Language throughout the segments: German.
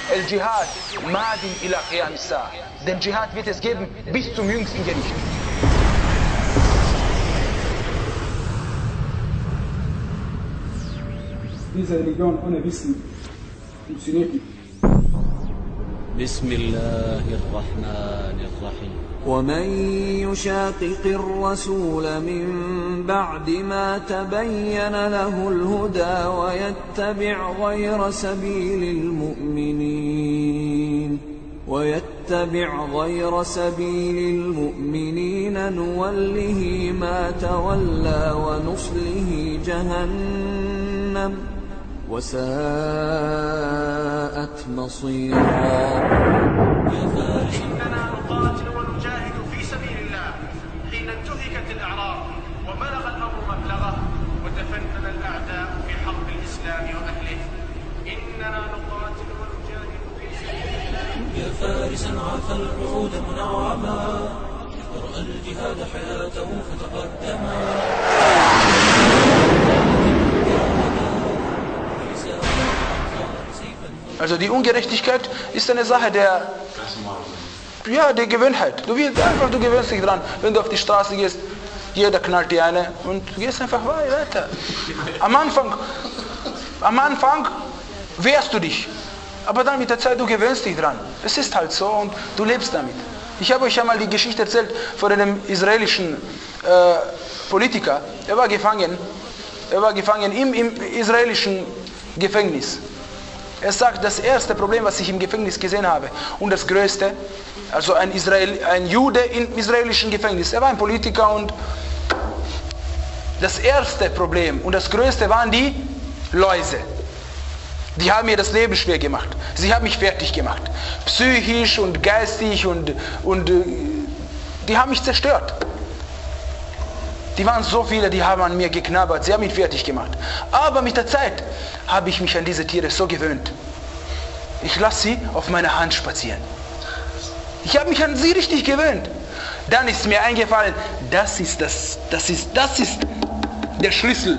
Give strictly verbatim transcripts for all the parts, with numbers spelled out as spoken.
El-Jihad, Madin ila Qiyam as-Sa'a. Den Dschihad wird es geben bis zum jüngsten Gericht. Diese Religion ohne Wissen funktioniert nicht. بسم الله الرحمن الرحيم ومن يشاقق الرسول من بعد ما تبين له الهدى ويتبع غير سبيل المؤمنين ويتبع غير سبيل المؤمنين نوله ما تولى ونصله جهنم وساءت مصيرا. إننا نقاتل ونجاهد في سبيل الله حين انتهكت الأعراض وبلغ الأمر مبلغه وتفنن الأعداء في حرب الإسلام وأهله. إننا نقاتل ونجاهد في سبيل الله. يا فارسا عفى العهود منعما رأى الجهاد حياته فتقدما. Also die Ungerechtigkeit ist eine Sache der, ja, der Gewohnheit. Du willst einfach, du gewöhnst dich dran. Wenn du auf die Straße gehst, jeder knallt dir eine und du gehst einfach weiter. Am Anfang, am Anfang wehrst du dich. Aber dann mit der Zeit, du gewöhnst dich dran. Es ist halt so und du lebst damit. Ich habe euch einmal die Geschichte erzählt von einem israelischen äh, Politiker. Er war gefangen. Er war gefangen im, im israelischen Gefängnis. Er sagt, das erste Problem, was ich im Gefängnis gesehen habe, und das größte, also ein, Israel, ein Jude im israelischen Gefängnis, er war ein Politiker, und das erste Problem und das größte waren die Läuse. Die haben mir das Leben schwer gemacht. Sie haben mich fertig gemacht. Psychisch und geistig und, und die haben mich zerstört. Die waren so viele, die haben an mir geknabbert, sie haben mich fertig gemacht. Aber mit der Zeit habe ich mich an diese Tiere so gewöhnt. Ich lasse sie auf meiner Hand spazieren. Ich habe mich an sie richtig gewöhnt. Dann ist mir eingefallen, das ist, das, das ist, das ist der Schlüssel,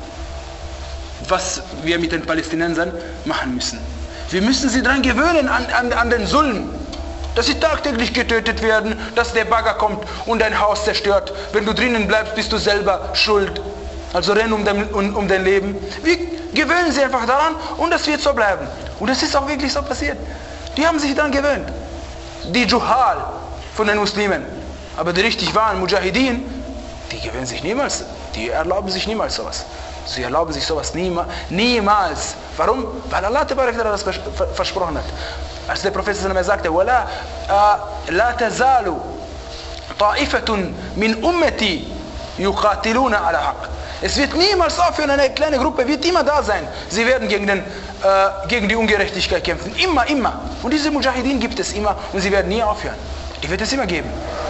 was wir mit den Palästinensern machen müssen. Wir müssen sie daran gewöhnen, an, an, an den Sulm. Dass sie tagtäglich getötet werden, dass der Bagger kommt und dein Haus zerstört. Wenn du drinnen bleibst, bist du selber schuld. Also renn um dein, um, um dein Leben. Wir gewöhnen sie einfach daran und das wird so bleiben. Und das ist auch wirklich so passiert. Die haben sich daran gewöhnt. Die Juhal von den Muslimen. Aber die richtig wahren Mujahideen, die gewöhnen sich niemals. Die erlauben sich niemals sowas. Sie erlauben sich sowas niemals. niemals. Warum? Weil Allah das versprochen hat. Als der Prophet sagte, وَلَا لَا تَزَالُ طَائِفَةٌ مِنْ أُمَّتِي يُقَاتِلُونَ عَلَى حَقٍّ. Es wird niemals aufhören, eine kleine Gruppe wird immer da sein. Sie werden gegen, den, äh, gegen die Ungerechtigkeit kämpfen. Immer, immer. Und diese Mujahideen gibt es immer und sie werden nie aufhören. Die wird es immer geben.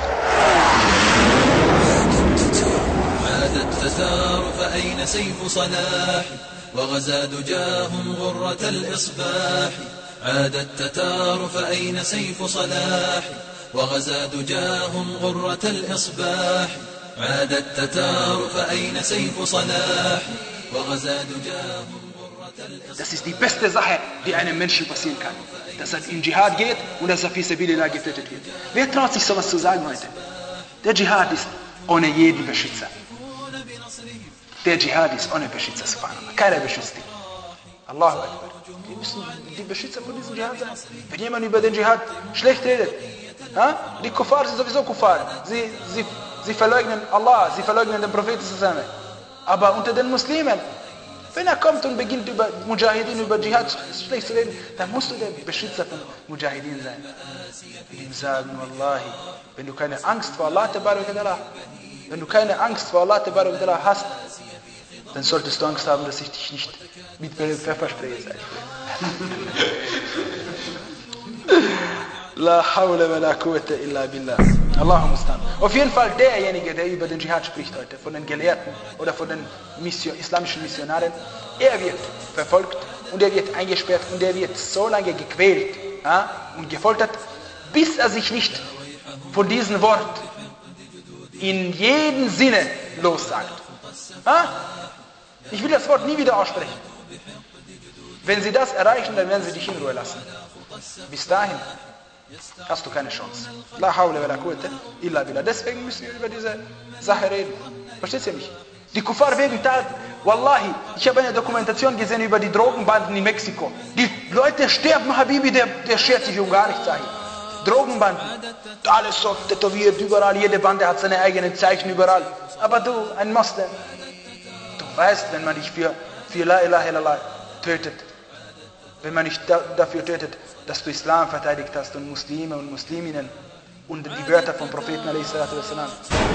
وغزا دجاهم غرة الإصباح. عاد التتار فأين سيف صلاح وغزا دجاهم غرة الإصباح. عاد التتار فأين سيف صلاح وغزا دجاهم غرة الإصباح. Das ist die beste Sache, die einem Menschen passieren kann. Dass er in Dschihad geht und dass er fi sabilillah getötet wird. Wer traut sich sowas zu sagen heute? Der Dschihad ist ohne jeden Beschützer. Der Dschihad ist ohne Beschützer, subhanallah. Keiner beschützt ihn. Allahu Akbar. Die müssen die Beschützer von diesem Dschihad sein. Wenn jemand über den Dschihad schlecht redet, ja? Die Kuffar sind sowieso Kuffar. Sie, sie, sie verleugnen Allah, sie verleugnen den Propheten zusammen. Aber unter den Muslimen, wenn er kommt und beginnt über Mujahideen, über Dschihad schlecht zu reden, dann musst du der Beschützer von Mujahideen sein. Und ihm sagen, Wallahi, wenn du keine Angst vor Allah, wenn du keine Angst vor Allah hast, dann solltest du Angst haben, dass ich dich nicht mit Pfefferspray sage. La hawla wa la quwwata illa billah. Allahumma mustan. Auf jeden Fall derjenige, der über den Dschihad spricht heute, von den Gelehrten oder von den Mission, islamischen Missionaren, er wird verfolgt und er wird eingesperrt und er wird so lange gequält, ja, und gefoltert, bis er sich nicht von diesem Wort in jedem Sinne lossagt. Ja? Ich will das Wort nie wieder aussprechen. Wenn sie das erreichen, dann werden sie dich in Ruhe lassen. Bis dahin hast du keine Chance. La hawla wa la quwwata illa billah. Deswegen müssen wir über diese Sache reden. Versteht ihr mich? Die Kuffar wegen Tat. Wallahi, ich habe eine Dokumentation gesehen über die Drogenbanden in Mexiko. Die Leute sterben, Habibi, der, der schert sich um gar nichts ein. Drogenbanden. Alles so tätowiert, überall. Jede Bande hat seine eigenen Zeichen überall. Aber du, ein Moslem, du weißt, wenn man dich für, für La ilaha illallah tötet, wenn man dich da, dafür tötet, dass du Islam verteidigt hast und Muslime und Musliminnen und die Wörter vom Propheten alaihi salatu wassalam.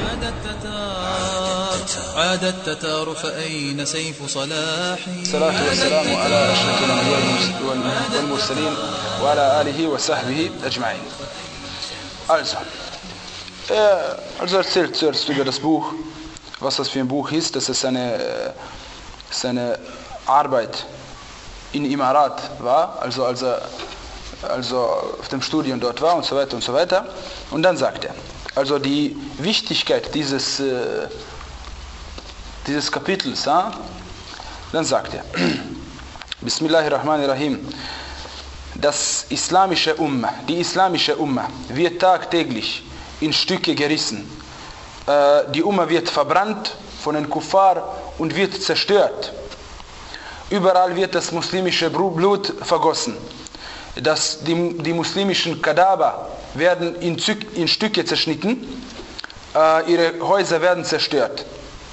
عاد التتار فأين سيف صلاحي الصلاة والسلام على أشرف الأنبياء والمرسلين وعلى آله وصحبه أجمعين. Also, er also erzählt zuerst über das Buch, was das für ein Buch ist. Das ist eine, seine Arbeit in Imarat war, also als er also auf dem Studium dort war und so weiter und so weiter. Und dann sagt er, also die Wichtigkeit dieses, äh, dieses Kapitels, äh, dann sagt er, Bismillahirrahmanirrahim, das islamische Ummah, die islamische Ummah wird tagtäglich in Stücke gerissen. Äh, die Ummah wird verbrannt von den Kuffar und wird zerstört. Überall wird das muslimische Blut vergossen. Das, die, die muslimischen Kadaver werden in, in Stücke zerschnitten, äh, ihre Häuser werden zerstört.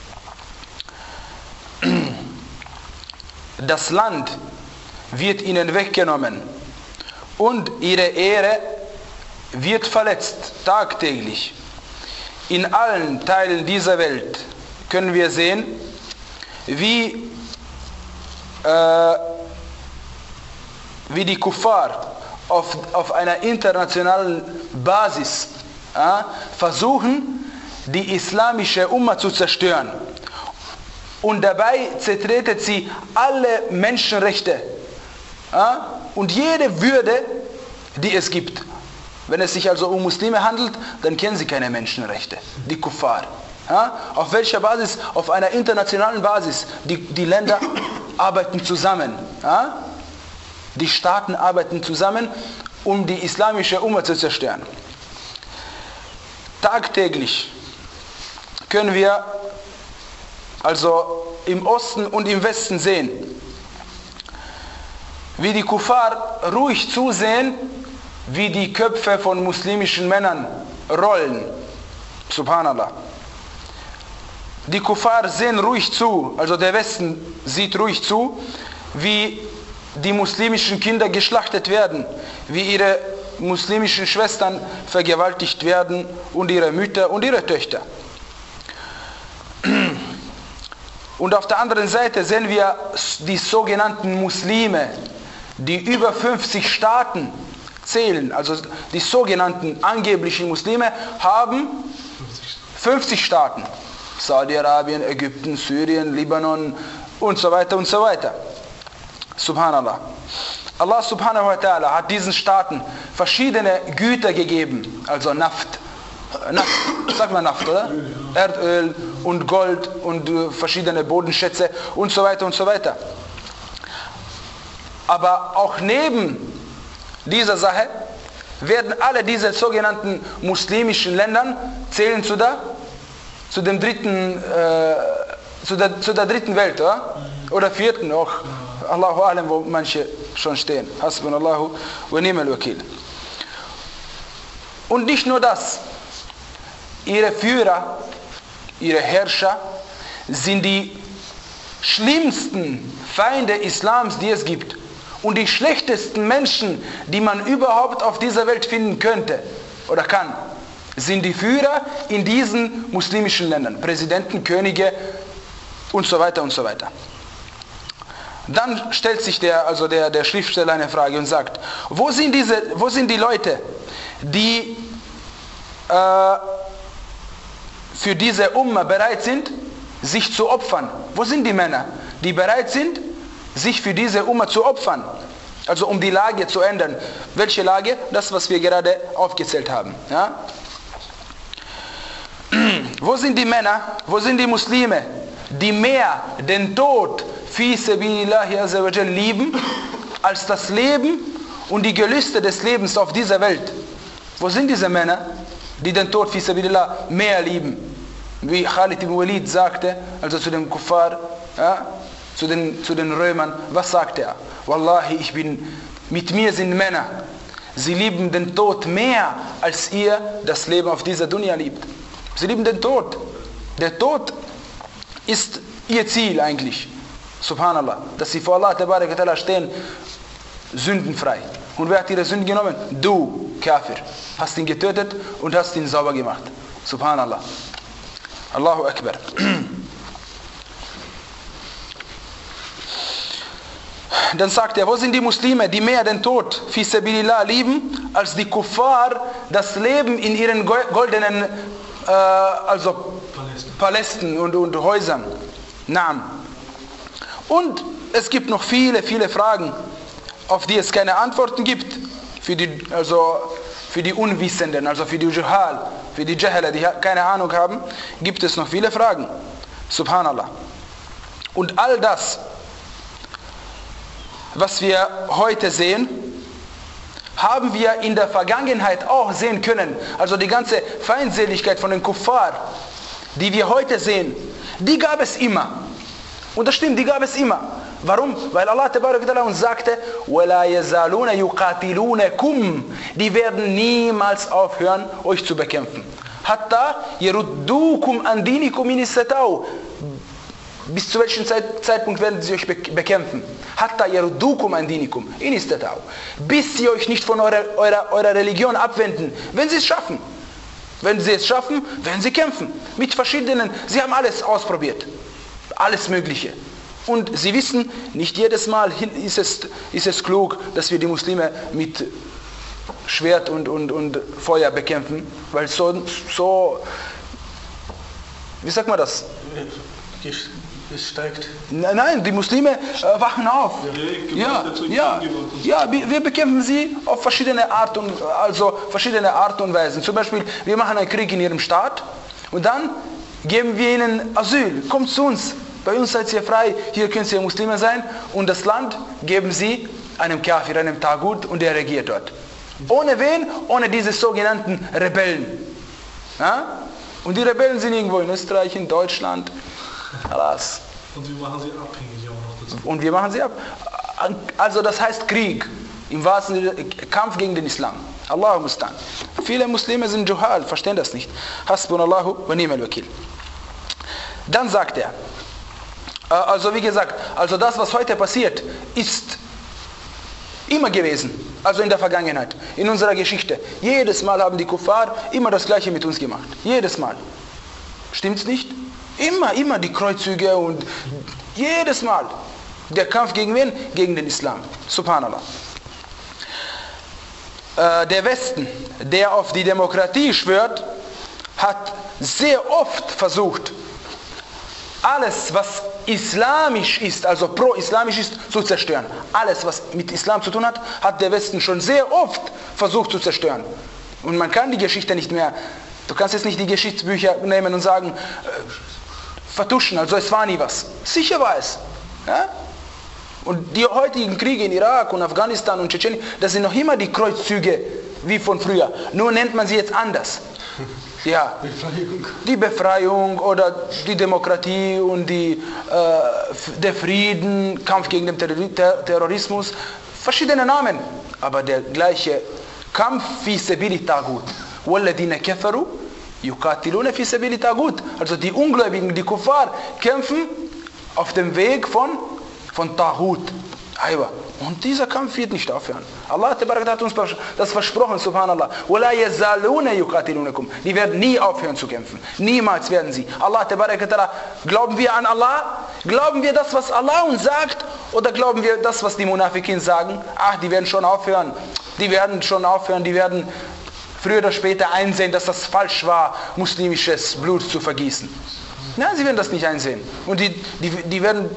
Das Land wird ihnen weggenommen und ihre Ehre wird verletzt, tagtäglich. In allen Teilen dieser Welt können wir sehen, wie äh, wie die Kuffar auf, auf einer internationalen Basis äh, versuchen, die islamische Ummah zu zerstören. Und dabei zertreten sie alle Menschenrechte äh, und jede Würde, die es gibt. Wenn es sich also um Muslime handelt, dann kennen sie keine Menschenrechte, die Kuffar. Ja, auf welcher Basis? Auf einer internationalen Basis. Die, die Länder arbeiten zusammen. Ja? Die Staaten arbeiten zusammen, um die islamische Ummah zu zerstören. Tagtäglich können wir also im Osten und im Westen sehen, wie die Kuffar ruhig zusehen, wie die Köpfe von muslimischen Männern rollen. Subhanallah. Die Kuffar sehen ruhig zu, also der Westen sieht ruhig zu, wie die muslimischen Kinder geschlachtet werden, wie ihre muslimischen Schwestern vergewaltigt werden und ihre Mütter und ihre Töchter. Und auf der anderen Seite sehen wir die sogenannten Muslime, die über fünfzig Staaten zählen, also die sogenannten angeblichen Muslime haben fünfzig Staaten. Saudi-Arabien, Ägypten, Syrien, Libanon und so weiter und so weiter. Subhanallah. Allah subhanahu wa ta'ala hat diesen Staaten verschiedene Güter gegeben, also Naft, Naft, sag mal Naft, oder? Erdöl und Gold und äh, verschiedene Bodenschätze und so weiter und so weiter. Aber auch neben dieser Sache werden alle diese sogenannten muslimischen Länder zählen zu der, zu dem dritten, äh, zu, der, zu der dritten Welt, oder? Oder vierten auch. Allahu Alam, wo manche schon stehen. Hasbunallahu wa ni'mal wakil. Und nicht nur das. Ihre Führer, ihre Herrscher sind die schlimmsten Feinde Islams, die es gibt. Und die schlechtesten Menschen, die man überhaupt auf dieser Welt finden könnte oder kann, sind die Führer in diesen muslimischen Ländern. Präsidenten, Könige und so weiter und so weiter. Dann stellt sich der, also der, der Schriftsteller eine Frage und sagt, wo sind, diese, wo sind die Leute, die äh, für diese Umma bereit sind, sich zu opfern? Wo sind die Männer, die bereit sind, sich für diese Umma zu opfern? Also um die Lage zu ändern. Welche Lage? Das, was wir gerade aufgezählt haben. Ja? Wo sind die Männer, wo sind die Muslime, die mehr den Tod fi sabilillahi azza wa jal lieben, als das Leben und die Gelüste des Lebens auf dieser Welt. Wo sind diese Männer, die den Tod fi sabilillah mehr lieben? Wie Khalid ibn Walid sagte, also zu dem Kuffar, ja, zu den, zu den Römern, was sagte er? Wallahi, ich bin, mit mir sind Männer, sie lieben den Tod mehr, als ihr das Leben auf dieser Dunya liebt. Sie lieben den Tod. Der Tod ist ihr Ziel eigentlich. Subhanallah. Dass sie vor Allah tabarak wa ta'ala stehen, sündenfrei. Und wer hat ihre Sünden genommen? Du, Kafir. Hast ihn getötet und hast ihn sauber gemacht. Subhanallah. Allahu Akbar. Dann sagt er, wo sind die Muslime, die mehr den Tod fi sabilillah lieben, als die Kuffar das Leben in ihren goldenen äh, also Palästen und, und Häusern? Naam. Und es gibt noch viele, viele Fragen, auf die es keine Antworten gibt, für die, also für die Unwissenden, also für die Juhal, für die Jahala, die keine Ahnung haben, gibt es noch viele Fragen. Subhanallah. Und all das, was wir heute sehen, haben wir in der Vergangenheit auch sehen können. Also die ganze Feindseligkeit von den Kuffar, die wir heute sehen, die gab es immer. Und das stimmt, die gab es immer. Warum? Weil Allah tabarak wa ta'ala uns sagte, وَلَا يَزَالُونَ يُقَاتِلُونَكُمْ. Die werden niemals aufhören, euch zu bekämpfen. حَتَّى يَرُدُّوكُمْ أَنْ دِينِكُمْ إِنِ اسْتَطَاعُوا. Bis zu welchem Zeit, Zeitpunkt werden sie euch bekämpfen? Hatta yaruddukum an dinikum in istata'u. Bis sie euch nicht von eurer, eurer, eurer Religion abwenden, wenn sie es schaffen. Wenn sie es schaffen, werden sie kämpfen. Mit verschiedenen, sie haben alles ausprobiert. Alles Mögliche. Und sie wissen, nicht jedes Mal ist es, ist es klug, dass wir die Muslime mit Schwert und, und, und Feuer bekämpfen. Weil so, so, wie sagt man das? Es steigt. Nein, die Muslime äh, wachen auf. Ja, ja, ja, wir, wir bekämpfen sie auf verschiedene Art und also verschiedene Art und Weisen. Zum Beispiel, wir machen einen Krieg in ihrem Staat und dann geben wir ihnen Asyl. Kommt zu uns. Bei uns seid ihr frei. Hier könnt ihr Muslime sein. Und das Land geben sie einem Kafir, einem Tagut, und der regiert dort. Ohne wen? Ohne diese sogenannten Rebellen. Ja? Und die Rebellen sind irgendwo in Österreich, in Deutschland. Alas. Und wir machen sie abhängig auch noch dazu. Und wir machen sie ab. Also das heißt Krieg. Im wahrsten Sinne Kampf gegen den Islam. Allahu mustan. Viele Muslime sind Juhal, verstehen das nicht. Hasbunallahu wa ni'mal wakil. Dann sagt er, also wie gesagt, also das, was heute passiert, ist immer gewesen. Also in der Vergangenheit, in unserer Geschichte. Jedes Mal haben die Kuffar immer das Gleiche mit uns gemacht. Jedes Mal. Stimmt's nicht? Immer, immer die Kreuzzüge und jedes Mal. Der Kampf gegen wen? Gegen den Islam. Subhanallah. Äh, der Westen, der auf die Demokratie schwört, hat sehr oft versucht, alles, was islamisch ist, also pro-islamisch ist, zu zerstören. Alles, was mit Islam zu tun hat, hat der Westen schon sehr oft versucht zu zerstören. Und man kann die Geschichte nicht mehr, du kannst jetzt nicht die Geschichtsbücher nehmen und sagen, äh, vertuschen, also es war nie was. Sicher war es. Ja? Und die heutigen Kriege in Irak und Afghanistan und Tschetschenien, das sind noch immer die Kreuzzüge wie von früher. Nur nennt man sie jetzt anders. Ja, Befreiung. Die Befreiung oder die Demokratie und die, äh, der Frieden, Kampf gegen den Terror- Ter- Terrorismus, verschiedene Namen, aber der gleiche Kampf fi sabili tagut. Walladina kafaru yuqatiluna fi sabili tagut. Also die Ungläubigen, die Kuffar, kämpfen auf dem Weg von, von Tagut. Und dieser Kampf wird nicht aufhören. Allah hat uns das versprochen, subhanallah. Die werden nie aufhören zu kämpfen. Niemals werden sie. Allah, glauben wir an Allah? Glauben wir das, was Allah uns sagt? Oder glauben wir das, was die Munafikin sagen? Ach, die werden schon aufhören. Die werden schon aufhören. Die werden früher oder später einsehen, dass das falsch war, muslimisches Blut zu vergießen. Nein, sie werden das nicht einsehen. Und die, die, die werden...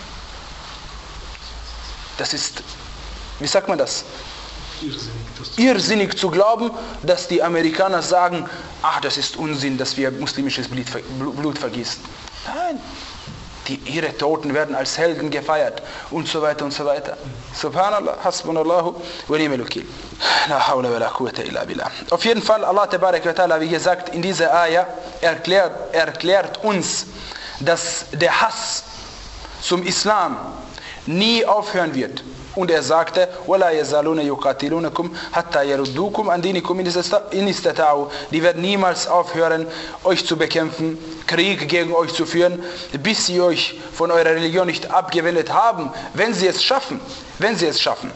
Das ist, wie sagt man das? Irrsinnig, das Irrsinnig zu glauben, dass die Amerikaner sagen, ach, das ist Unsinn, dass wir muslimisches Blut vergießen. Nein. Die, ihre Toten werden als Helden gefeiert und so weiter und so weiter. Subhanallah, hasbunallahu wa ni'mal wakil. La hawla wa la quwwata illa billah. Auf jeden Fall, Allah tabarak wa ta'ala, wie gesagt, in dieser Ayah erklärt, erklärt uns, dass der Hass zum Islam nie aufhören wird. Und er sagte, وَلَا يَزَالُونَ يُقَاتِلُونَكُمْ حَتَّى يَرُدُّوكُمْ عَنْ دِينِكُمْ إِنِ اسْتَطَاعُوا. Die werden niemals aufhören, euch zu bekämpfen, Krieg gegen euch zu führen, bis sie euch von eurer Religion nicht abgewendet haben, wenn sie es schaffen. Wenn sie es schaffen.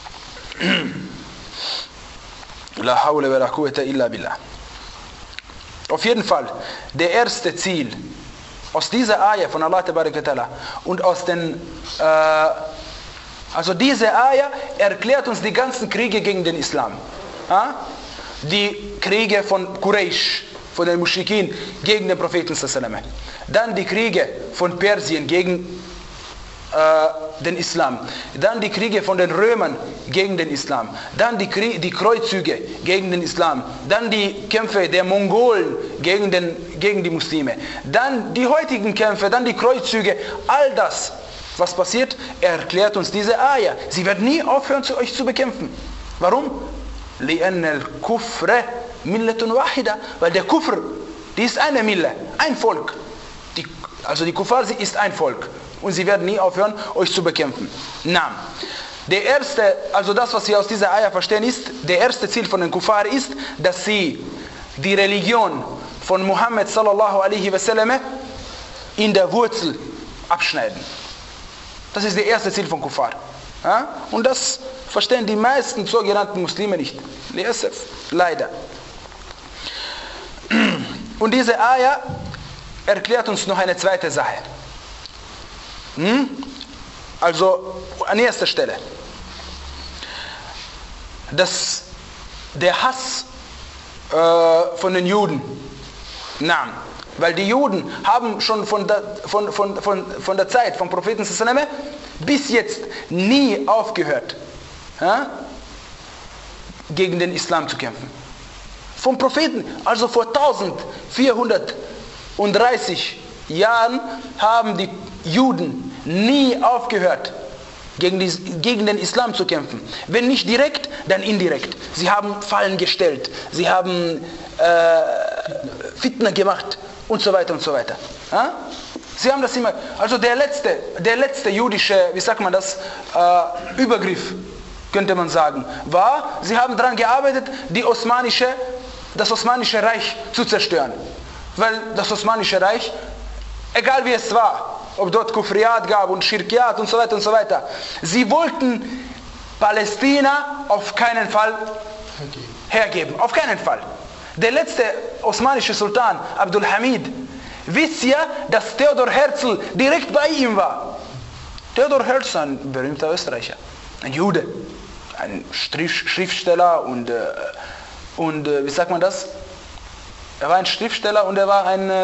La hawla wa la quwwata illa billah. Auf jeden Fall, der erste Ziel aus dieser Ayah von Allah tabarak wa ta'ala und aus den äh, also diese Ayah erklärt uns die ganzen Kriege gegen den Islam. Ja? Die Kriege von Quraysh, von den Muschrikin gegen den Propheten sallallahu alaihi wasallam. Dann die Kriege von Persien gegen äh, den Islam. Dann die Kriege von den Römern gegen den Islam. Dann die, Krie- die Kreuzzüge gegen den Islam. Dann die Kämpfe der Mongolen gegen, den, gegen die Muslime. Dann die heutigen Kämpfe, dann die Kreuzzüge. All das, was passiert, er erklärt uns diese Ayah. Sie werden nie aufhören, zu euch zu bekämpfen. Warum? لِأَنَّ الْكُفْرَ مِلَّةٌ وَاحِدَةٌ. Weil der Kufr, die ist eine Mille, ein Volk. Die, also die Kuffar, sie ist ein Volk. Und sie werden nie aufhören, euch zu bekämpfen. Na, der erste, also das, was wir aus dieser Ayah verstehen, ist, der erste Ziel von den Kuffar ist, dass sie die Religion von Muhammad sallallahu alaihi wasallam in der Wurzel abschneiden. Das ist der erste Ziel von Kuffar. Ja? Und das verstehen die meisten sogenannten Muslime nicht. Leider. Und diese Ayah erklärt uns noch eine zweite Sache. Hm? Also an erster Stelle, dass der Hass äh, von den Juden, na, weil die Juden haben schon von der, von, von, von, von der Zeit vom Propheten sallallahu alaihi wasallam bis jetzt nie aufgehört, ja, gegen den Islam zu kämpfen. Vom Propheten, also vor eintausendvierhundertdreißig Jahren haben die Juden nie aufgehört, gegen, die, gegen den Islam zu kämpfen. Wenn nicht direkt, dann indirekt. Sie haben Fallen gestellt, sie haben äh, Fitna gemacht und so weiter und so weiter. Ja? Sie haben das immer, also der letzte, der letzte jüdische, wie sagt man das, äh, Übergriff, könnte man sagen, war, sie haben daran gearbeitet, die osmanische, das Osmanische Reich zu zerstören. Weil das Osmanische Reich, egal wie es war, ob dort Kufriat gab und Schirkiat und so weiter und so weiter, sie wollten Palästina auf keinen Fall hergeben. Auf keinen Fall. Der letzte osmanische Sultan, Abdul Hamid, wisst ihr, dass Theodor Herzl direkt bei ihm war. Theodor Herzl, ein berühmter Österreicher, ein Jude, ein Schriftsteller und, äh, und äh, wie sagt man das? Er war ein Schriftsteller und er war ein, äh,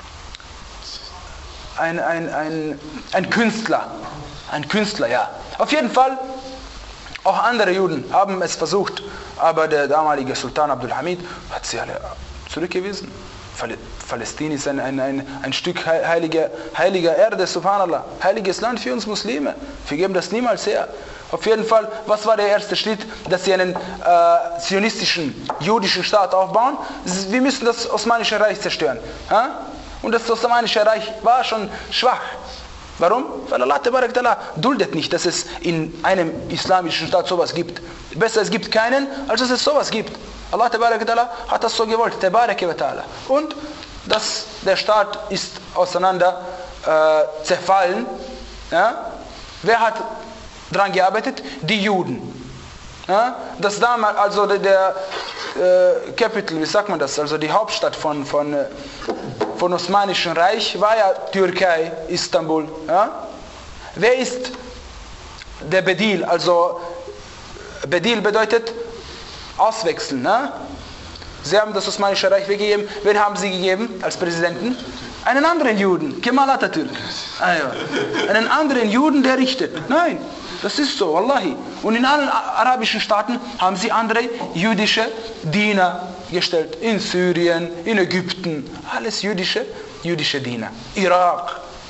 ein, ein, ein, ein Künstler. Ein Künstler, ja. Auf jeden Fall, auch andere Juden haben es versucht, aber der damalige Sultan Abdul Hamid hat sie alle zurückgewiesen. Palästina ist ein, ein, ein, ein Stück heiliger, heiliger Erde, subhanallah, heiliges Land für uns Muslime. Wir geben das niemals her. Auf jeden Fall, was war der erste Schritt, dass sie einen äh, zionistischen, jüdischen Staat aufbauen? Wir müssen das Osmanische Reich zerstören. Ja? Und das Osmanische Reich war schon schwach. Warum? Weil Allah tabarak ta'ala duldet nicht, dass es in einem islamischen Staat sowas gibt. Besser, es gibt keinen, als dass es sowas gibt. Allah tabarak ta'ala hat das so gewollt. Tabarak wa ta'ala. Und das, der Staat ist auseinander äh, zerfallen. Ja? Wer hat daran gearbeitet? Die Juden. Ja? Das damals, also der, der äh, Capital, wie sagt man das? Also die Hauptstadt von, von äh, von Osmanischen Reich war ja Türkei, Istanbul. Ja? Wer ist der Bedil? Also Bedil bedeutet auswechseln. Ne? Sie haben das Osmanische Reich weggegeben. Wen haben sie gegeben als Präsidenten? Einen anderen Juden, Kemal Atatürk. Ah, ja. Einen anderen Juden, der richtet. Nein, das ist so, wallahi. Und in allen arabischen Staaten haben sie andere jüdische Diener gestellt. In Syrien, in Ägypten, alles jüdische, jüdische Diener. Irak,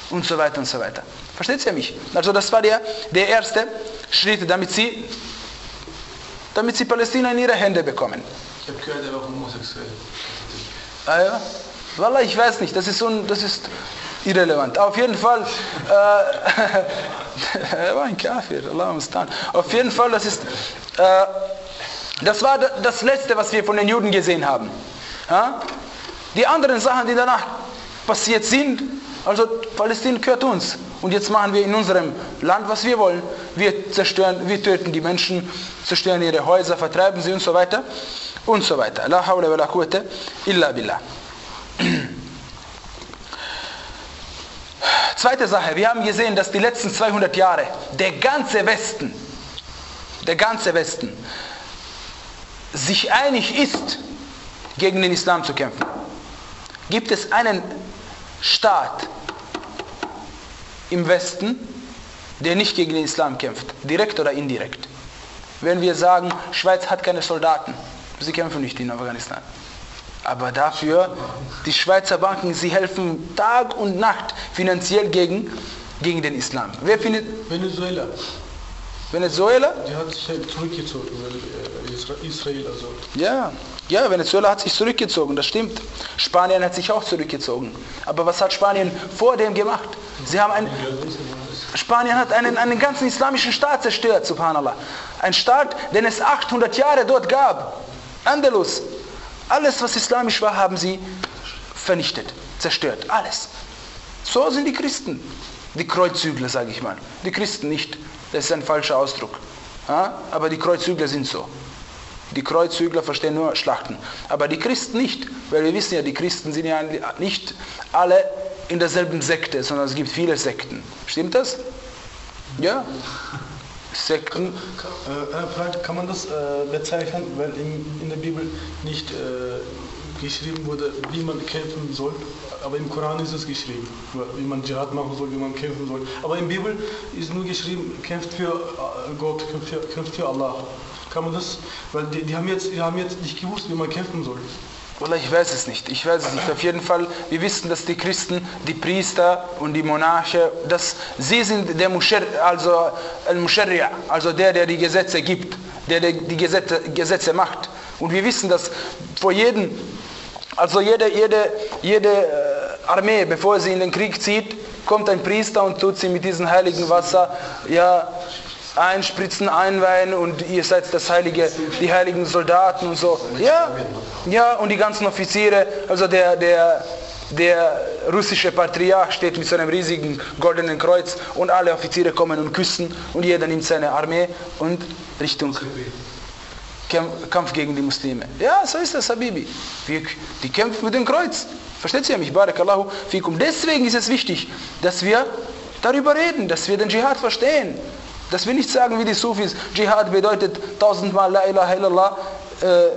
und so weiter und so weiter. Versteht ihr mich? Also das war der, der erste Schritt, damit sie, damit sie Palästina in ihre Hände bekommen. Ich habe gehört, er war homosexuell. Ah ja? Wallah, ich weiß nicht, das ist, un, das ist irrelevant. Auf jeden Fall, äh, er war ein Kafir, Allah mustan. Auf jeden Fall, das ist, äh, das war das Letzte, was wir von den Juden gesehen haben. Ja? Die anderen Sachen, die danach passiert sind, also Palästina gehört uns. Und jetzt machen wir in unserem Land, was wir wollen. Wir zerstören, wir töten die Menschen, zerstören ihre Häuser, vertreiben sie und so weiter. Und so weiter. La hawla wa la quwwata illa billah. Zweite Sache, wir haben gesehen, dass die letzten zweihundert Jahre der ganze Westen, der ganze Westen sich einig ist, gegen den Islam zu kämpfen. Gibt es einen Staat im Westen, der nicht gegen den Islam kämpft, direkt oder indirekt? Wenn wir sagen, Schweiz hat keine Soldaten, sie kämpfen nicht in Afghanistan. Aber dafür, die Schweizer Banken, sie helfen Tag und Nacht finanziell gegen, gegen den Islam. Wer findet? Venezuela. Venezuela? Die hat sich zurückgezogen, Israel also. Ja, ja, Venezuela hat sich zurückgezogen, das stimmt. Spanien hat sich auch zurückgezogen. Aber was hat Spanien vor dem gemacht? Sie haben ein, Spanien hat einen, einen ganzen islamischen Staat zerstört, subhanallah. Ein Staat, den es achthundert Jahre dort gab. Andalus. Alles, was islamisch war, haben sie vernichtet, zerstört. Alles. So sind die Christen. Die Kreuzzügler, sage ich mal. Die Christen nicht. Das ist ein falscher Ausdruck. Ja? Aber die Kreuzzügler sind so. Die Kreuzzügler verstehen nur Schlachten. Aber die Christen nicht. Weil wir wissen ja, die Christen sind ja nicht alle in derselben Sekte, sondern es gibt viele Sekten. Stimmt das? Ja. Sekten. Eine Frage, kann man das äh, bezeichnen, weil in, in der Bibel nicht äh, geschrieben wurde, wie man kämpfen soll, aber im Koran ist es geschrieben, wie man Dschihad machen soll, wie man kämpfen soll. Aber in der Bibel ist nur geschrieben, kämpft für Gott, kämpft für, kämpft für Allah. Kann man das, weil die, die, haben jetzt, die haben jetzt nicht gewusst, wie man kämpfen soll. Ich weiß es nicht, ich weiß es nicht. Auf jeden Fall, wir wissen, dass die Christen, die Priester und die Monarche, dass sie sind der Mushar, also Al-Musharri', also der, der die Gesetze gibt, der, der die Gesetze, Gesetze macht. Und wir wissen, dass vor jedem, also jede, jede, jede Armee, bevor sie in den Krieg zieht, kommt ein Priester und tut sie mit diesem heiligen Wasser, ja, einspritzen, einweihen und ihr seid das heilige, die heiligen Soldaten und so. Ja, ja, und die ganzen Offiziere, also der, der, der russische Patriarch steht mit seinem riesigen goldenen Kreuz und alle Offiziere kommen und küssen und jeder nimmt seine Armee und Richtung Kampf gegen die Muslime. Ja, so ist das, Habibi. Wir, die kämpfen mit dem Kreuz. Versteht ihr mich? Barakallahu fikum. Deswegen ist es wichtig, dass wir darüber reden, dass wir den Dschihad verstehen. Dass wir nicht sagen wie die Sufis, Dschihad bedeutet tausendmal La ilaha illallah, äh,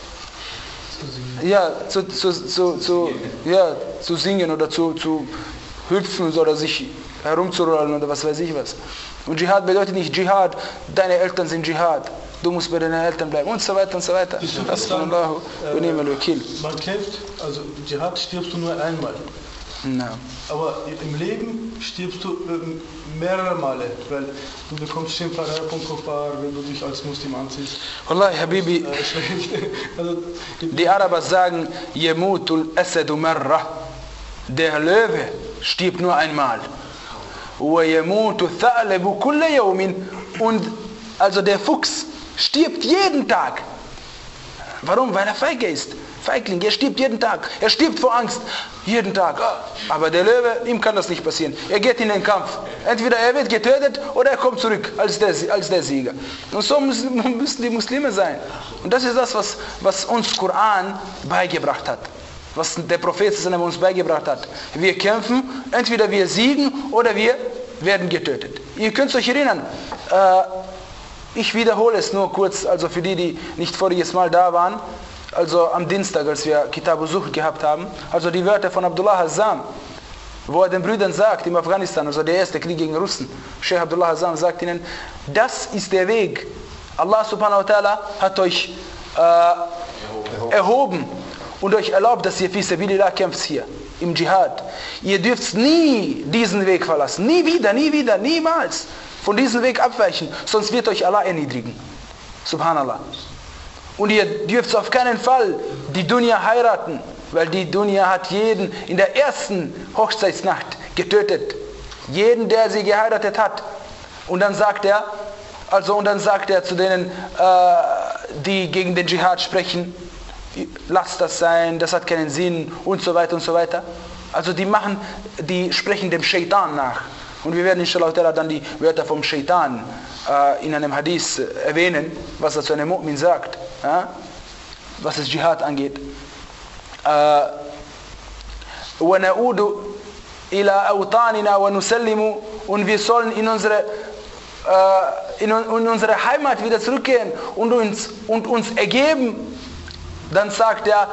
ja, zu, zu, zu, zu, ja, zu singen oder zu, zu hüpfen oder sich herumzurollen oder was weiß ich was. Und Dschihad bedeutet nicht Dschihad, deine Eltern sind Dschihad, du musst bei deinen Eltern bleiben und so weiter und so weiter. Das von Allah, wir nehmen Wakil. Man kämpft, also Dschihad stirbst du nur einmal. No. Aber im Leben stirbst du äh, mehrere Male, weil du bekommst Schimpferei vom Kuffar, wenn du dich als Muslim anziehst. Wallahi, Habibi, also, die Araber sagen, Yemutul Asadu Marra, der Löwe stirbt nur einmal. Wa yamutu Tha'labu kulla yawmin, und also der Fuchs stirbt jeden Tag. Warum? Weil er feige ist. Feigling, er stirbt jeden Tag. Er stirbt vor Angst. Jeden Tag. Aber der Löwe, ihm kann das nicht passieren. Er geht in den Kampf. Entweder er wird getötet oder er kommt zurück als der, als der Sieger. Und so müssen, müssen die Muslime sein. Und das ist das, was, was uns Koran beigebracht hat. Was der Prophet uns beigebracht hat. Wir kämpfen, entweder wir siegen oder wir werden getötet. Ihr könnt euch erinnern, äh, ich wiederhole es nur kurz, also für die, die nicht voriges Mal da waren, also am Dienstag, als wir Kitab al-Zuhd gehabt haben, also die Wörter von Abdullah Azzam, wo er den Brüdern sagt, im Afghanistan, also der erste Krieg gegen Russen, Sheikh Abdullah Azzam sagt ihnen, das ist der Weg. Allah subhanahu wa ta'ala hat euch äh, erhoben und euch erlaubt, dass ihr fi sabilillah kämpft hier. im Dschihad. Ihr dürft nie diesen Weg verlassen. Nie wieder, nie wieder, niemals von diesem Weg abweichen. Sonst wird euch Allah erniedrigen. Subhanallah. Und ihr dürft auf keinen Fall die Dunya heiraten, weil die Dunya hat jeden in der ersten Hochzeitsnacht getötet. Jeden, der sie geheiratet hat. Und dann sagt er, also und dann sagt er zu denen, äh, die gegen den Dschihad sprechen, lasst das sein, das hat keinen Sinn und so weiter und so weiter. Also die machen, die sprechen dem Shaitan nach. Und wir werden inshallah dann die Wörter vom Shaitan äh, in einem Hadith erwähnen, was er zu einem Mu'min sagt, ja? Was das Dschihad angeht. وَنَعُودُ إِلَىٰ أَوْطَانِنَا وَنُسَلِّمُ Und wir sollen in unsere, äh, in, in unsere Heimat wieder zurückgehen und uns, und uns ergeben. Dann sagt er,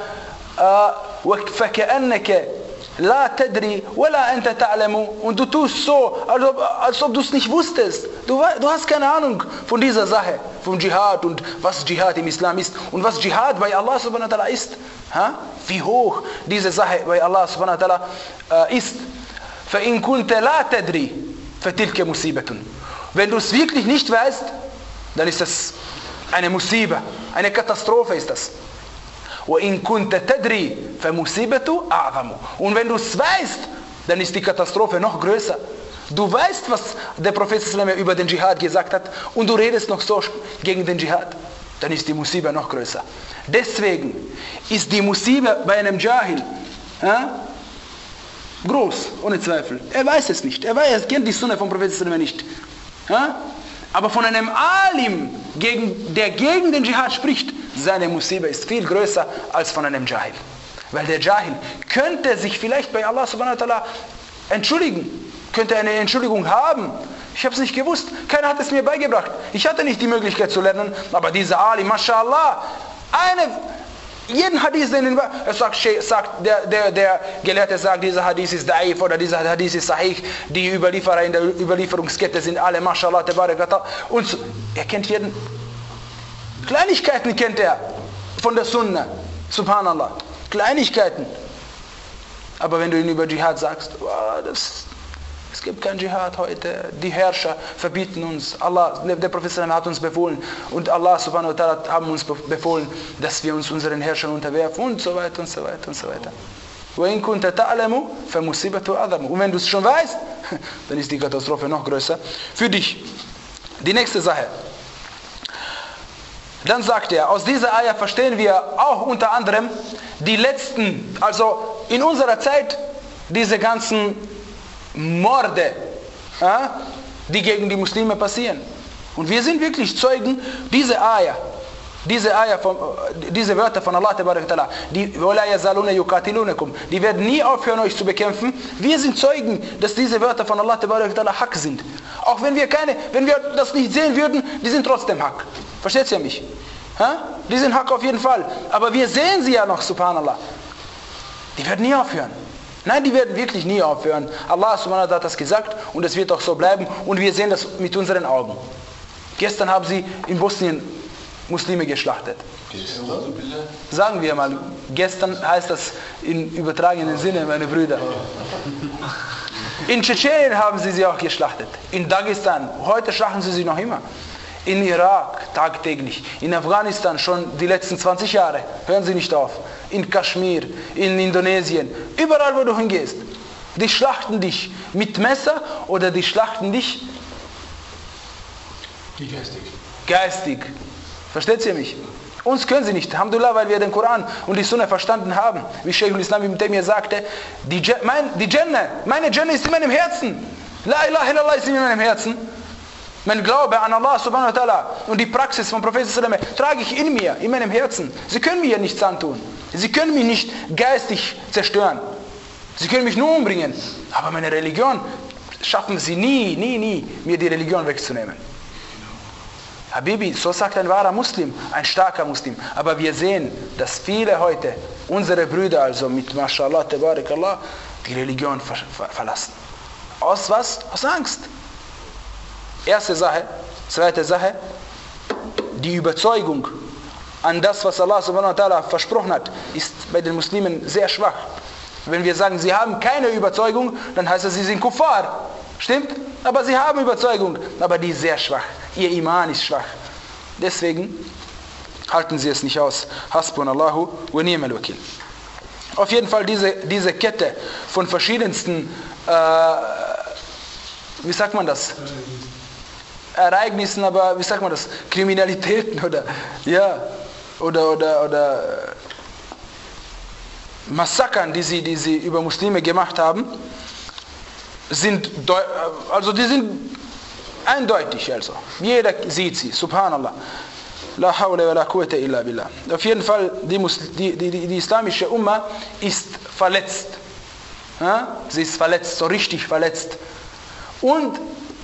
فَكَأَنَّكَ لَا تَدْرِي وَلَا أَنْتَ تَعْلَمُ Und du tust so, als ob, als ob du es nicht wusstest. Du, du hast keine Ahnung von dieser Sache, vom Dschihad und was Dschihad im Islam ist und was Dschihad bei Allah subhanahu wa ta'ala ist. Ha? Wie hoch diese Sache bei Allah subhanahu wa ta'ala äh, ist. فَإِن كُنْتَ لَا تَدْرِي فَتِلْكَ مُصِيبَةٌ Wenn du es wirklich nicht weißt, dann ist das eine Musiba, eine Katastrophe ist das. وَإِن كُنْتَ تَدْرِي فَمُصِيبَةُ أَعْظَمُ Und wenn du es weißt, dann ist die Katastrophe noch größer. Du weißt, was der Prophet über den Dschihad gesagt hat und du redest noch so gegen den Dschihad, dann ist die Musiba noch größer. Deswegen ist die Musiba bei einem Jahil ja, groß, ohne Zweifel. Er weiß es nicht. Er, weiß, er kennt die Sunna vom Propheten nicht. Ja? Aber von einem Alim, gegen, der gegen den Dschihad spricht, seine Musiba ist viel größer als von einem Jahil. Weil der Jahil könnte sich vielleicht bei Allah subhanahu wa ta'ala entschuldigen, könnte eine Entschuldigung haben. Ich habe es nicht gewusst, keiner hat es mir beigebracht. Ich hatte nicht die Möglichkeit zu lernen, aber dieser Alim, mashallah, eine, jeden Hadith, den er sagt, sagt der, der, der Gelehrte sagt, dieser Hadith ist da'if oder dieser Hadith ist sahih, die Überlieferer in der Überlieferungskette sind alle, mashallah, tabarakata. Und so, er kennt jeden, Kleinigkeiten kennt er von der Sunna, subhanallah, Kleinigkeiten. Aber wenn du ihn über Dschihad sagst, oh, das, es gibt kein Dschihad heute, die Herrscher verbieten uns, Allah, der Prophet hat uns befohlen und Allah subhanahu wa ta'ala haben uns befohlen, dass wir uns unseren Herrschern unterwerfen und so weiter und so weiter und so weiter. وَإِن كُنْتَ تَعْلَمُ فَمُصِيبَةُ أَعْظَمُ Und wenn du es schon weißt, dann ist die Katastrophe noch größer für dich. Die nächste Sache. Dann sagt er, aus dieser Ayah verstehen wir auch unter anderem die letzten, also in unserer Zeit, diese ganzen Morde, ja, die gegen die Muslime passieren. Und wir sind wirklich Zeugen, diese Ayah, diese Ayah, von, diese Wörter von Allah, die, die werden nie aufhören, euch zu bekämpfen. Wir sind Zeugen, dass diese Wörter von Allah Haq sind. Auch wenn wir keine, wenn wir das nicht sehen würden, die sind trotzdem Haq. Versteht ihr mich? Ha? Die sind Haq auf jeden Fall. Aber wir sehen sie ja noch, subhanallah. Die werden nie aufhören. Nein, die werden wirklich nie aufhören. Allah subhanahu wa ta'ala hat das gesagt und es wird auch so bleiben und wir sehen das mit unseren Augen. Gestern haben sie in Bosnien Muslime geschlachtet. Sagen wir mal, gestern heißt das in übertragenen Sinne, meine Brüder. In Tschetschenien haben sie sie auch geschlachtet. In Dagestan, heute schlachten sie sie noch immer. In Irak tagtäglich, in Afghanistan schon die letzten zwanzig Jahre, hören sie nicht auf. In Kaschmir, in Indonesien, überall wo du hingehst. Die schlachten dich mit Messer oder die schlachten dich geistig. Geistig. Versteht ihr mich? Uns können sie nicht, alhamdulillah, weil wir den Koran und die Sunna verstanden haben. Wie Shaykh al-Islam ibn Taymiyyah sagte, die, mein, die Jannah, meine Jannah ist in meinem Herzen. La ilaha illallah ist in meinem Herzen. Mein Glaube an Allah subhanahu wa ta'ala und die Praxis vom Propheten trage ich in mir, in meinem Herzen. Sie können mir nichts antun. Sie können mich nicht geistig zerstören. Sie können mich nur umbringen. Aber meine Religion schaffen sie nie, nie, nie, mir die Religion wegzunehmen. Habibi, so sagt ein wahrer Muslim, ein starker Muslim. Aber wir sehen, dass viele heute, unsere Brüder also mit Mashallah, Tabarakallah, die Religion ver ver verlassen. Aus was? Aus Angst. Erste Sache. Zweite Sache. Die Überzeugung an das, was Allah subhanahu wa ta'ala versprochen hat, ist bei den Muslimen sehr schwach. Wenn wir sagen, sie haben keine Überzeugung, dann heißt das, sie sind Kuffar. Stimmt? Aber sie haben Überzeugung, aber die ist sehr schwach. Ihr Iman ist schwach. Deswegen halten sie es nicht aus. Hasbunallahu wa ni'mal wakil. Auf jeden Fall diese, diese Kette von verschiedensten, äh, wie sagt man das? Ereignissen, aber wie sagt man das? Kriminalitäten oder, ja, oder, oder, oder Massakern, die sie, die sie über Muslime gemacht haben, sind, also die sind eindeutig, also. Jeder sieht sie, subhanallah. La hawla wa la quwwata illa billah. Auf jeden Fall, die, die, die, die islamische Umma ist verletzt. Ja? Sie ist verletzt, so richtig verletzt. Und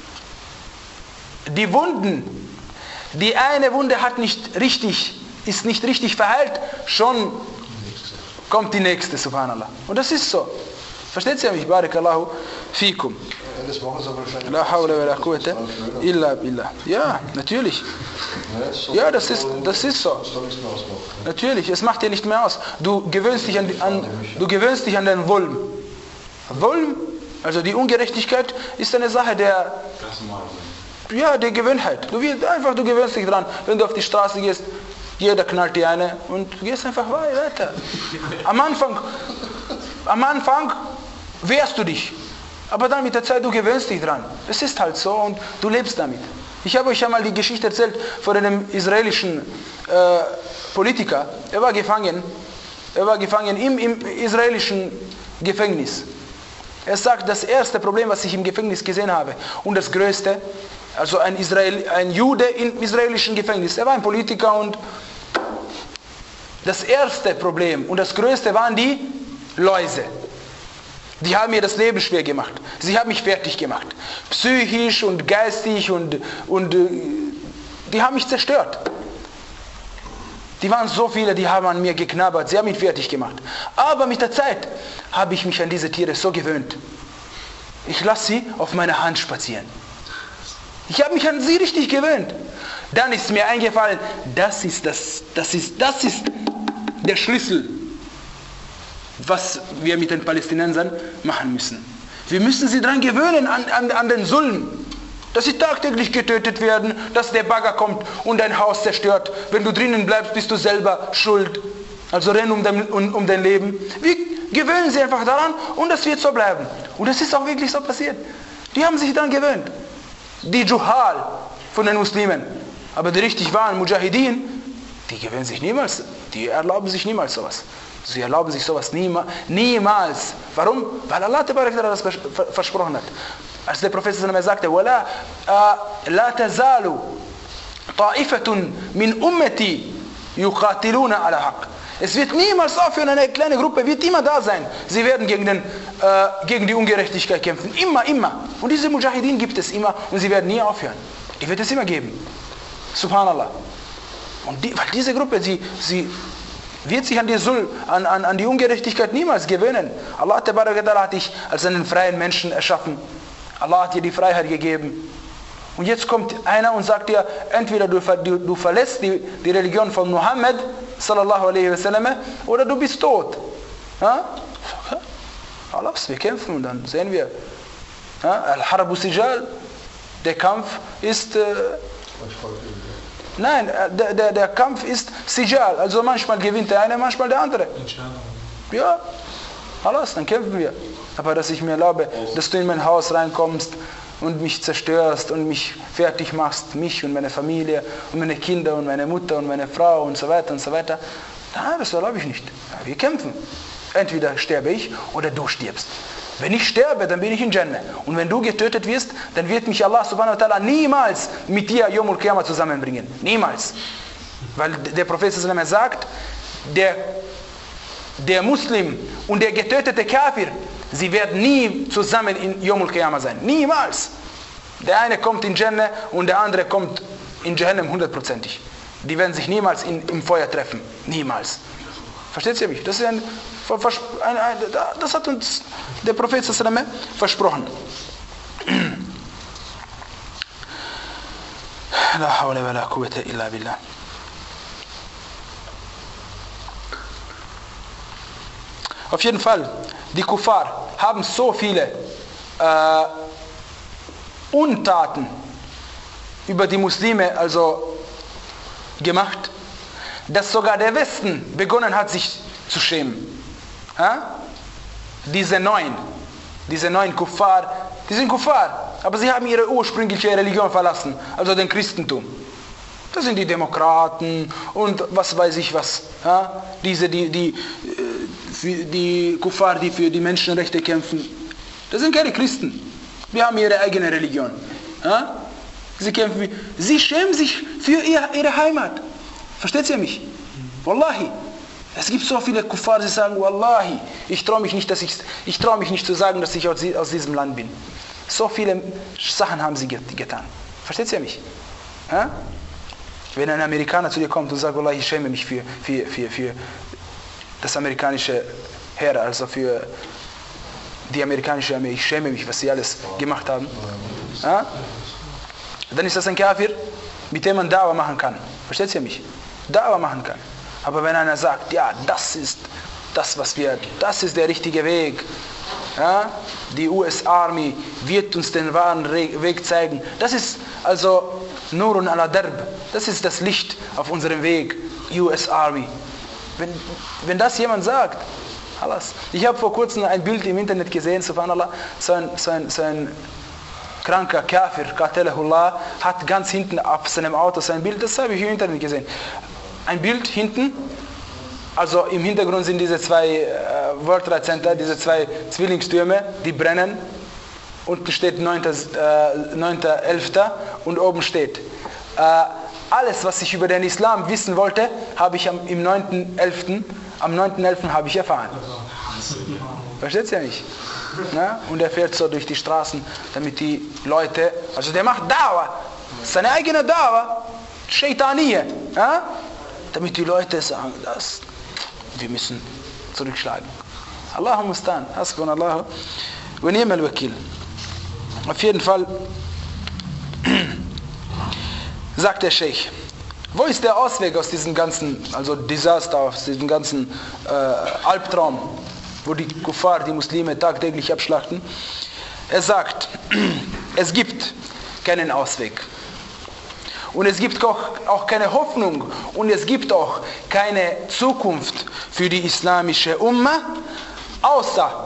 die Wunden, die eine Wunde hat nicht richtig, ist nicht richtig verheilt, schon kommt die nächste, subhanallah. Und das ist so. Versteht ihr mich? Barakallahu fikum. La hawla wa la quwwata illa billah. Ja, natürlich. Ja, das ist, das ist so. Natürlich, es macht dir nicht mehr aus. Du gewöhnst dich an, an, du gewöhnst dich an den Wulm. Wulm, also die Ungerechtigkeit, ist eine Sache der, ja, der Gewohnheit. Du wirst einfach, du gewöhnst dich dran. Wenn du auf die Straße gehst, jeder knallt dir eine und du gehst einfach weiter. Am Anfang, am Anfang wehrst du dich. Aber dann mit der Zeit, du gewöhnst dich dran. Es ist halt so und du lebst damit. Ich habe euch einmal die Geschichte erzählt von einem israelischen äh, Politiker. Er war gefangen. Er war gefangen im, im israelischen Gefängnis. Er sagt, das erste Problem, was ich im Gefängnis gesehen habe und das größte, also ein, Israel, ein Jude im israelischen Gefängnis. Er war ein Politiker und das erste Problem und das größte waren die Läuse. Die haben mir das Leben schwer gemacht. Sie haben mich fertig gemacht. Psychisch und geistig und, und die haben mich zerstört. Die waren so viele, die haben an mir geknabbert. Sie haben mich fertig gemacht. Aber mit der Zeit habe ich mich an diese Tiere so gewöhnt. Ich lasse sie auf meiner Hand spazieren. Ich habe mich an sie richtig gewöhnt. Dann ist mir eingefallen, das ist, das, das ist, das ist der Schlüssel, was wir mit den Palästinensern machen müssen. Wir müssen sie daran gewöhnen, an, an, an den Sulm. Dass sie tagtäglich getötet werden, dass der Bagger kommt und dein Haus zerstört. Wenn du drinnen bleibst, bist du selber schuld. Also renn um dein, um, um dein Leben. Wir gewöhnen sie einfach daran und das wird so bleiben. Und das ist auch wirklich so passiert. Die haben sich daran gewöhnt. Die Juhal von den Muslimen. Aber die richtig wahren Mujahideen, die gewöhnen sich niemals, die erlauben sich niemals sowas. Sie erlauben sich sowas niemals. niemals. Warum? Weil Allah das versprochen hat. Als der Prophet sagte, وَلَا لَا تَزَالُ طَائِفَةٌ مِنْ أُمَّتِي يُقَاتِلُونَ عَلَى حَقٍّ. Es wird niemals aufhören, eine kleine Gruppe wird immer da sein. Sie werden gegen, den, äh, gegen die Ungerechtigkeit kämpfen. Immer, immer. Und diese Mujahideen gibt es immer und sie werden nie aufhören. Die wird es immer geben. Subhanallah. Und die, weil diese Gruppe, sie, sie wird sich an die, Sul, an, an, an die Ungerechtigkeit niemals gewöhnen. Allah hat dich als einen freien Menschen erschaffen. Allah hat dir die Freiheit gegeben. Und jetzt kommt einer und sagt dir, entweder du, du, du verlässt die, die Religion von Muhammad sallallahu alaihi wasallam oder du bist tot. Ja? Allah, wir kämpfen und dann sehen wir. Ja? Al-Harbu Sijal, der Kampf ist... Äh, nein, der, der, der Kampf ist Sijal. Also manchmal gewinnt der eine, manchmal der andere. Ja, alles, dann kämpfen wir. Aber dass ich mir erlaube, dass du in mein Haus reinkommst und mich zerstörst und mich fertig machst, mich und meine Familie und meine Kinder und meine Mutter und meine Frau und so weiter und so weiter, nein, das erlaube ich nicht. Wir kämpfen. Entweder sterbe ich oder du stirbst. Wenn ich sterbe, dann bin ich in Jannah. Und wenn du getötet wirst, dann wird mich Allah subhanahu wa ta'ala niemals mit dir Yawmul Qiyamah zusammenbringen. Niemals. Weil der Prophet sagt, der, der Muslim und der getötete Kafir, sie werden nie zusammen in Yawmul Qiyamah sein. Niemals. Der eine kommt in Jannah und der andere kommt in Jahannam hundertprozentig. Die werden sich niemals in, im Feuer treffen. Niemals. Versteht ihr mich? Das ist ein, ein, ein, das hat uns der Prophet versprochen. La hawla wa la quwwata illa billah. Auf jeden Fall, die Kuffar haben so viele äh, Untaten über die Muslime also gemacht, dass sogar der Westen begonnen hat, sich zu schämen. Ja? Diese neun, diese neun Kuffar, die sind Kuffar, aber sie haben ihre ursprüngliche Religion verlassen, also den Christentum. Das sind die Demokraten und was weiß ich was. Ja? Diese, die, die, die, die Kuffar, die für die Menschenrechte kämpfen, das sind keine Christen. Die haben ihre eigene Religion. Ja? Sie kämpfen, sie schämen sich für ihre Heimat. Versteht ihr mich? Wallahi. Es gibt so viele Kuffar, die sagen, Wallahi, ich traue mich nicht, dass ich, ich traue mich nicht zu sagen, dass ich aus, aus diesem Land bin. So viele Sachen haben sie getan. Versteht ihr mich? Ja? Wenn ein Amerikaner zu dir kommt und sagt, Wallahi, ich schäme mich für, für, für, für das amerikanische Heer, also für die amerikanische Armee, ich schäme mich, was sie alles gemacht haben. Ja? Dann ist das ein Kafir, mit dem man Da'wah machen kann. Versteht ihr mich? Da'wah machen kann. Aber wenn einer sagt, ja, das ist das, was wir, das ist der richtige Weg, ja? Die U S Army wird uns den wahren Weg zeigen. Das ist also Nurun ala Darb, das ist das Licht auf unserem Weg, U S Army. Wenn, wenn das jemand sagt, alles. Ich habe vor kurzem ein Bild im Internet gesehen, subhanallah, so ein, so ein, so ein kranker Kafir, Qatalahullah, hat ganz hinten auf seinem Auto sein Bild, das habe ich im Internet gesehen. Ein Bild hinten, also im Hintergrund sind diese zwei äh, World Trade Center, diese zwei Zwillingstürme, die brennen. Unten steht neunter elfter und oben steht, äh, alles, was ich über den Islam wissen wollte, habe ich am, im neunten elften am neunten elften habe ich erfahren. Versteht ihr nicht? Na? Und er fährt so durch die Straßen, damit die Leute, also der macht Da'wah, seine eigene Da'wah, Shaitaniye, ja? Damit die Leute sagen, das, wir müssen zurückschlagen. Allahu mustan, hasbunallahu wa ni'mal wakil. Auf jeden Fall sagt der Sheikh, wo ist der Ausweg aus diesem ganzen, also Desaster, aus diesem ganzen äh, Albtraum, wo die Kuffar, die Muslime tagtäglich abschlachten? Er sagt, es gibt keinen Ausweg. Und es gibt auch, auch keine Hoffnung und es gibt auch keine Zukunft für die islamische Umma, außer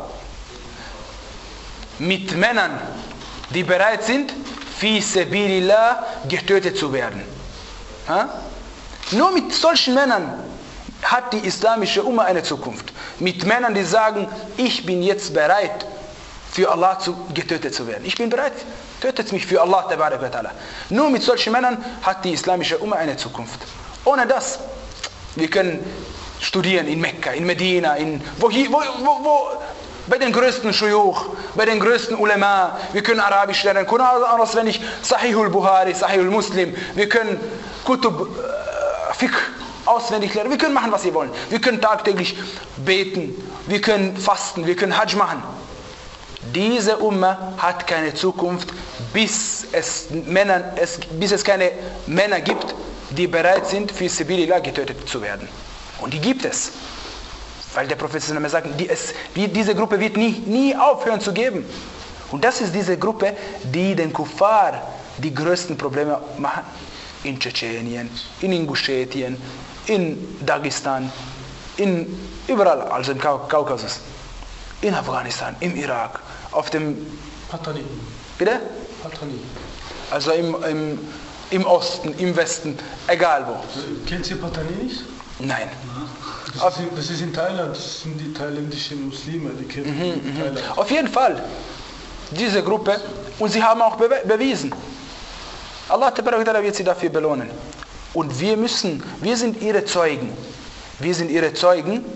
mit Männern, die bereit sind, fi sabilillah getötet zu werden. Ha? Nur mit solchen Männern hat die islamische Umma eine Zukunft. Mit Männern, die sagen, ich bin jetzt bereit, für Allah zu, getötet zu werden. Ich bin bereit, tötet mich für Allah. Nur mit solchen Männern hat die islamische Umma eine Zukunft. Ohne das, wir können studieren in Mekka, in Medina, in, wo, wo, wo, wo, bei den größten Shuyukh, bei den größten Ulema, wir können Arabisch lernen, können auswendig Sahihul Buhari, Sahihul Muslim, wir können Kutub, äh, Fiqh auswendig lernen, wir können machen, was wir wollen. Wir können tagtäglich beten, wir können fasten, wir können Hajj machen. Diese Umma hat keine Zukunft, bis es, Männer, es, bis es keine Männer gibt, die bereit sind, für Sabilillah getötet zu werden. Und die gibt es. Weil der Prophet sagt, die es, die, diese Gruppe wird nie, nie aufhören zu geben. Und das ist diese Gruppe, die den Kuffar die größten Probleme machen. In Tschetschenien, in Ingushetien, in Dagestan, in überall, also im Kaukasus, in Afghanistan, im Irak, auf dem Patani. Bitte? Patani. Also im, im, im Osten, im Westen, egal wo. Kennt ihr Patani nicht? Nein. Das ist, das ist in Thailand, das sind die thailändischen Muslime, die kämpfen mhm, in Thailand. Auf jeden Fall, diese Gruppe, und sie haben auch be- bewiesen, Allah wird sie dafür belohnen. Und wir müssen, wir sind ihre Zeugen, wir sind ihre Zeugen,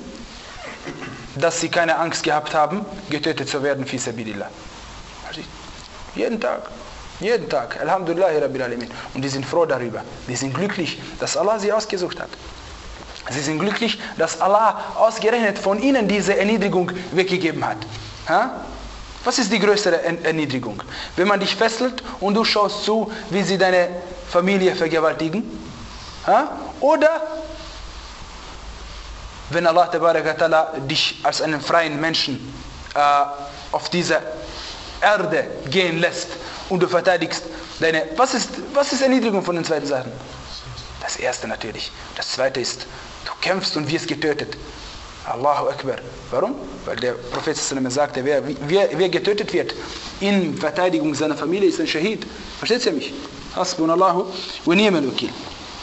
dass sie keine Angst gehabt haben, getötet zu werden fi sabilillah. Jeden Tag, jeden Tag, Alhamdulillah Rabbil Alamin. Und die sind froh darüber, die sind glücklich, dass Allah sie ausgesucht hat. Sie sind glücklich, dass Allah ausgerechnet von ihnen diese Erniedrigung weggegeben hat. Ha? Was ist die größere Erniedrigung? Wenn man dich fesselt und du schaust zu, wie sie deine Familie vergewaltigen? Ha? Oder wenn Allah dich als einen freien Menschen äh, auf dieser Erde gehen lässt und du verteidigst deine... Was ist, was ist Erniedrigung von den zweiten Sachen? Das erste natürlich. Das zweite ist, du kämpfst und wirst getötet. Allahu Akbar. Warum? Weil der Prophet sagte, wer, wer, wer getötet wird in Verteidigung seiner Familie, ist ein Shahid. Versteht ihr mich? Hasbunallahu wa ni'mal wakil.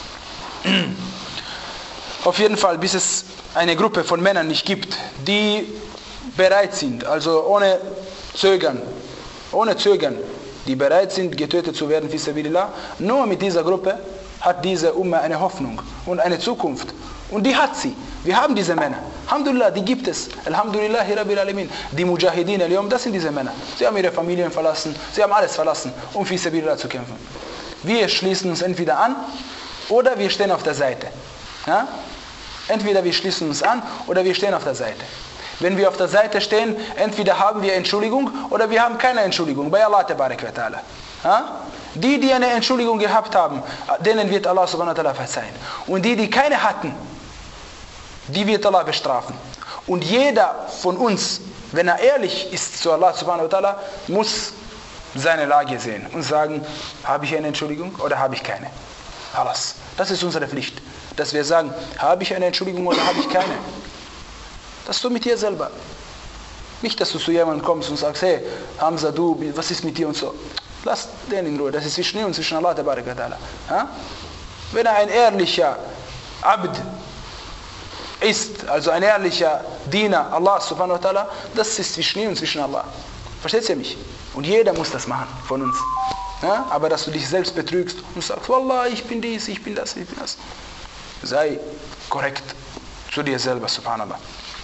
Auf jeden Fall, bis es eine Gruppe von Männern nicht gibt, die bereit sind, also ohne Zögern, ohne Zögern, die bereit sind, getötet zu werden, fi sabilillah, nur mit dieser Gruppe hat diese Umma eine Hoffnung und eine Zukunft. Und die hat sie. Wir haben diese Männer. Alhamdulillah, die gibt es. Alhamdulillahi Rabbil Alamin. Die Mujahideen al-Yawm, das sind diese Männer. Sie haben ihre Familien verlassen, sie haben alles verlassen, um fi sabilillah zu kämpfen. Wir schließen uns entweder an oder wir stehen auf der Seite. Ja? Entweder wir schließen uns an oder wir stehen auf der Seite. Wenn wir auf der Seite stehen, entweder haben wir Entschuldigung oder wir haben keine Entschuldigung bei Allah Tabarak wa Ta'ala. Ja? Die, die eine Entschuldigung gehabt haben, denen wird Allah subhanahu wa ta'ala verzeihen. Und die, die keine hatten, die wird Allah bestrafen. Und jeder von uns, wenn er ehrlich ist zu Allah subhanahu wa ta'ala, muss seine Lage sehen und sagen, habe ich eine Entschuldigung oder habe ich keine? Alles. Das ist unsere Pflicht. Dass wir sagen, habe ich eine Entschuldigung oder habe ich keine? Das du mit dir selber. Nicht, dass du zu jemandem kommst und sagst, hey, Hamza, du, was ist mit dir und so. Lass den in Ruhe. Das ist zwischen ihm und zwischen Allah Tabarak wa Ta'ala. Wenn er ein ehrlicher Abd ist, also ein ehrlicher Diener Allah subhanahu wa ta'ala, das ist zwischen ihm und zwischen Allah. Versteht ihr mich? Und jeder muss das machen von uns. Ja? Aber dass du dich selbst betrügst und sagst, Wallah, ich bin dies, ich bin das, ich bin das. Sei korrekt zu dir selber, subhanallah.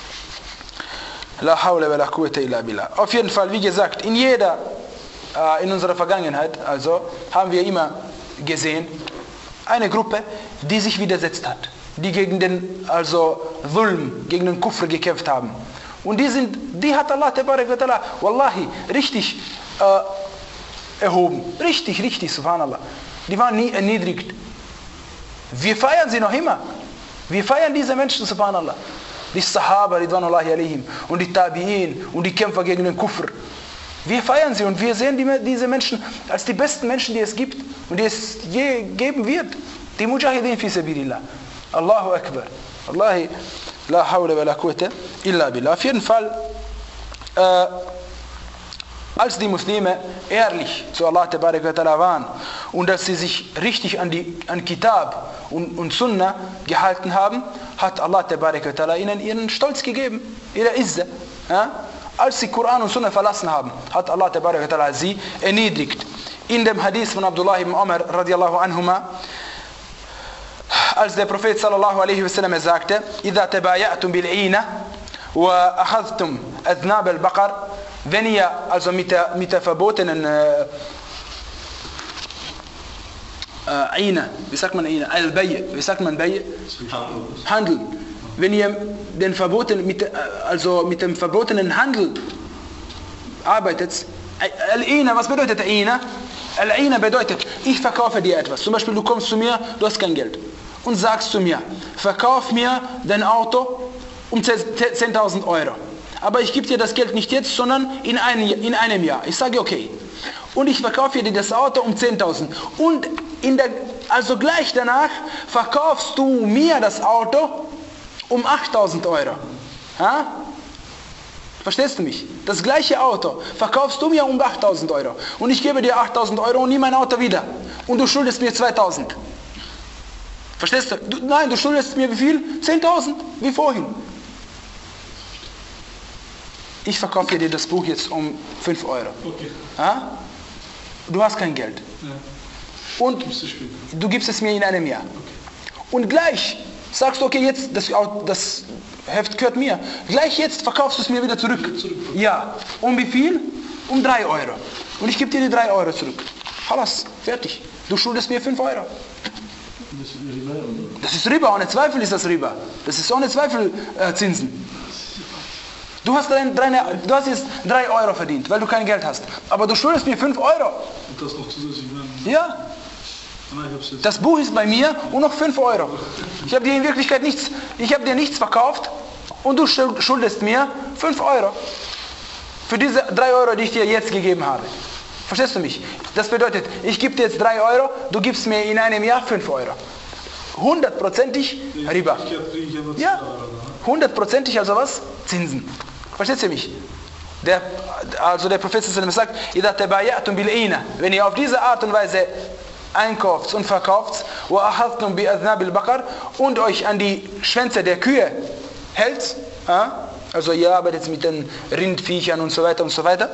La hawla wa la quwwata illa billah. Auf jeden Fall, wie gesagt, in jeder, äh, in unserer Vergangenheit, also, haben wir immer gesehen, eine Gruppe, die sich widersetzt hat. Die gegen den, also, Dhulm, gegen den Kufr gekämpft haben. Und die sind, die hat Allah Tabarak wa Ta'ala, wallahi, richtig äh, erhoben. Richtig, richtig, subhanallah. Die waren nie erniedrigt. Wir feiern sie noch immer. Wir feiern diese Menschen, subhanallah. Die Sahaba, ridwanullahi alaihim, und die Tabi'in, und die Kämpfer gegen den Kufr. Wir feiern sie und wir sehen die, diese Menschen als die besten Menschen, die es gibt und die es je geben wird. Die Mujahideen fi sabilillah. Allahu Akbar. Wallahi, la hawla wa la quwwata illa billah. Auf jeden Fall, äh, als die Muslime ehrlich zu Allah Tabarak wa Ta'ala waren und dass sie sich richtig an, die, an Kitab und, und Sunnah gehalten haben, hat Allah Tabarak wa Ta'ala ihnen ihren Stolz gegeben, ihre Izze. Ja? Als sie Koran und Sunnah verlassen haben, hat Allah Tabarak wa Ta'ala sie erniedrigt. In dem Hadith von Abdullah ibn Umar radiallahu anhuma, als der Prophet sallallahu alaihi wasallam sagte, إِذَا تَبَايَأْتُمْ بِالْعِينَ وَأَخَذْتُمْ أَذْنَابَ الْبَقَرِ, wenn ihr also mit der, mit der verbotenen äh, äh, Ina, wie sagt man Ina? Al-Bay, wie sagt man Bay? Handel. Wenn ihr den verbotenen, mit, also mit dem verbotenen Handel arbeitet, Al-Ina, was bedeutet Ina? Al-Ina bedeutet, ich verkaufe dir etwas. Zum Beispiel, du kommst zu mir, du hast kein Geld. Und sagst zu mir, verkauf mir dein Auto um zehntausend Euro. Aber ich gebe dir das Geld nicht jetzt, sondern in, ein, in einem Jahr. Ich sage, okay. Und ich verkaufe dir das Auto um zehntausend. Und in der, also gleich danach verkaufst du mir das Auto um achttausend Euro. Ha? Verstehst du mich? Das gleiche Auto verkaufst du mir um achttausend Euro. Und ich gebe dir achttausend Euro und nimm mein Auto wieder. Und du schuldest mir zweitausend. Verstehst du? du? Nein, du schuldest mir wie viel? zehntausend, wie vorhin. Ich verkaufe dir das Buch jetzt um fünf Euro. Okay. Ha? Du hast kein Geld. Ja. Und du gibst es mir in einem Jahr. Okay. Und gleich sagst du, okay, jetzt, das, das Heft gehört mir. Gleich jetzt verkaufst du es mir wieder zurück. zurück. Ja. Um wie viel? Um drei Euro. Und ich gebe dir die drei Euro zurück. Halas, fertig. Du schuldest mir fünf Euro. Das ist Riba, oder? Das ist Riba, ohne Zweifel ist das Riba. Das ist ohne Zweifel äh, Zinsen. Du hast, drei, drei, du hast jetzt drei Euro verdient, weil du kein Geld hast. Aber du schuldest mir fünf Euro. Und das noch zusätzlich? Ja. Das Buch ist bei mir und noch fünf Euro. Ich habe dir in Wirklichkeit nichts, ich habe dir nichts verkauft und du schuldest mir fünf Euro. für diese drei Euro, die ich dir jetzt gegeben habe. Verstehst du mich? Das bedeutet, ich gebe dir jetzt drei Euro, du gibst mir in einem Jahr fünf Euro. Hundertprozentig Riba. Ja, hundertprozentig also was? Zinsen. Versteht ihr mich? Der, also der Prophet sagt, wenn ihr auf diese Art und Weise einkauft und verkauft und euch an die Schwänze der Kühe hält, also ihr arbeitet mit den Rindviechern und so weiter und so weiter,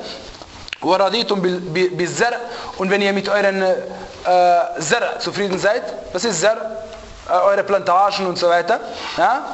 und wenn ihr mit euren äh, Zar zufrieden seid, was ist Zar? Äh, eure Plantagen und so weiter, ja?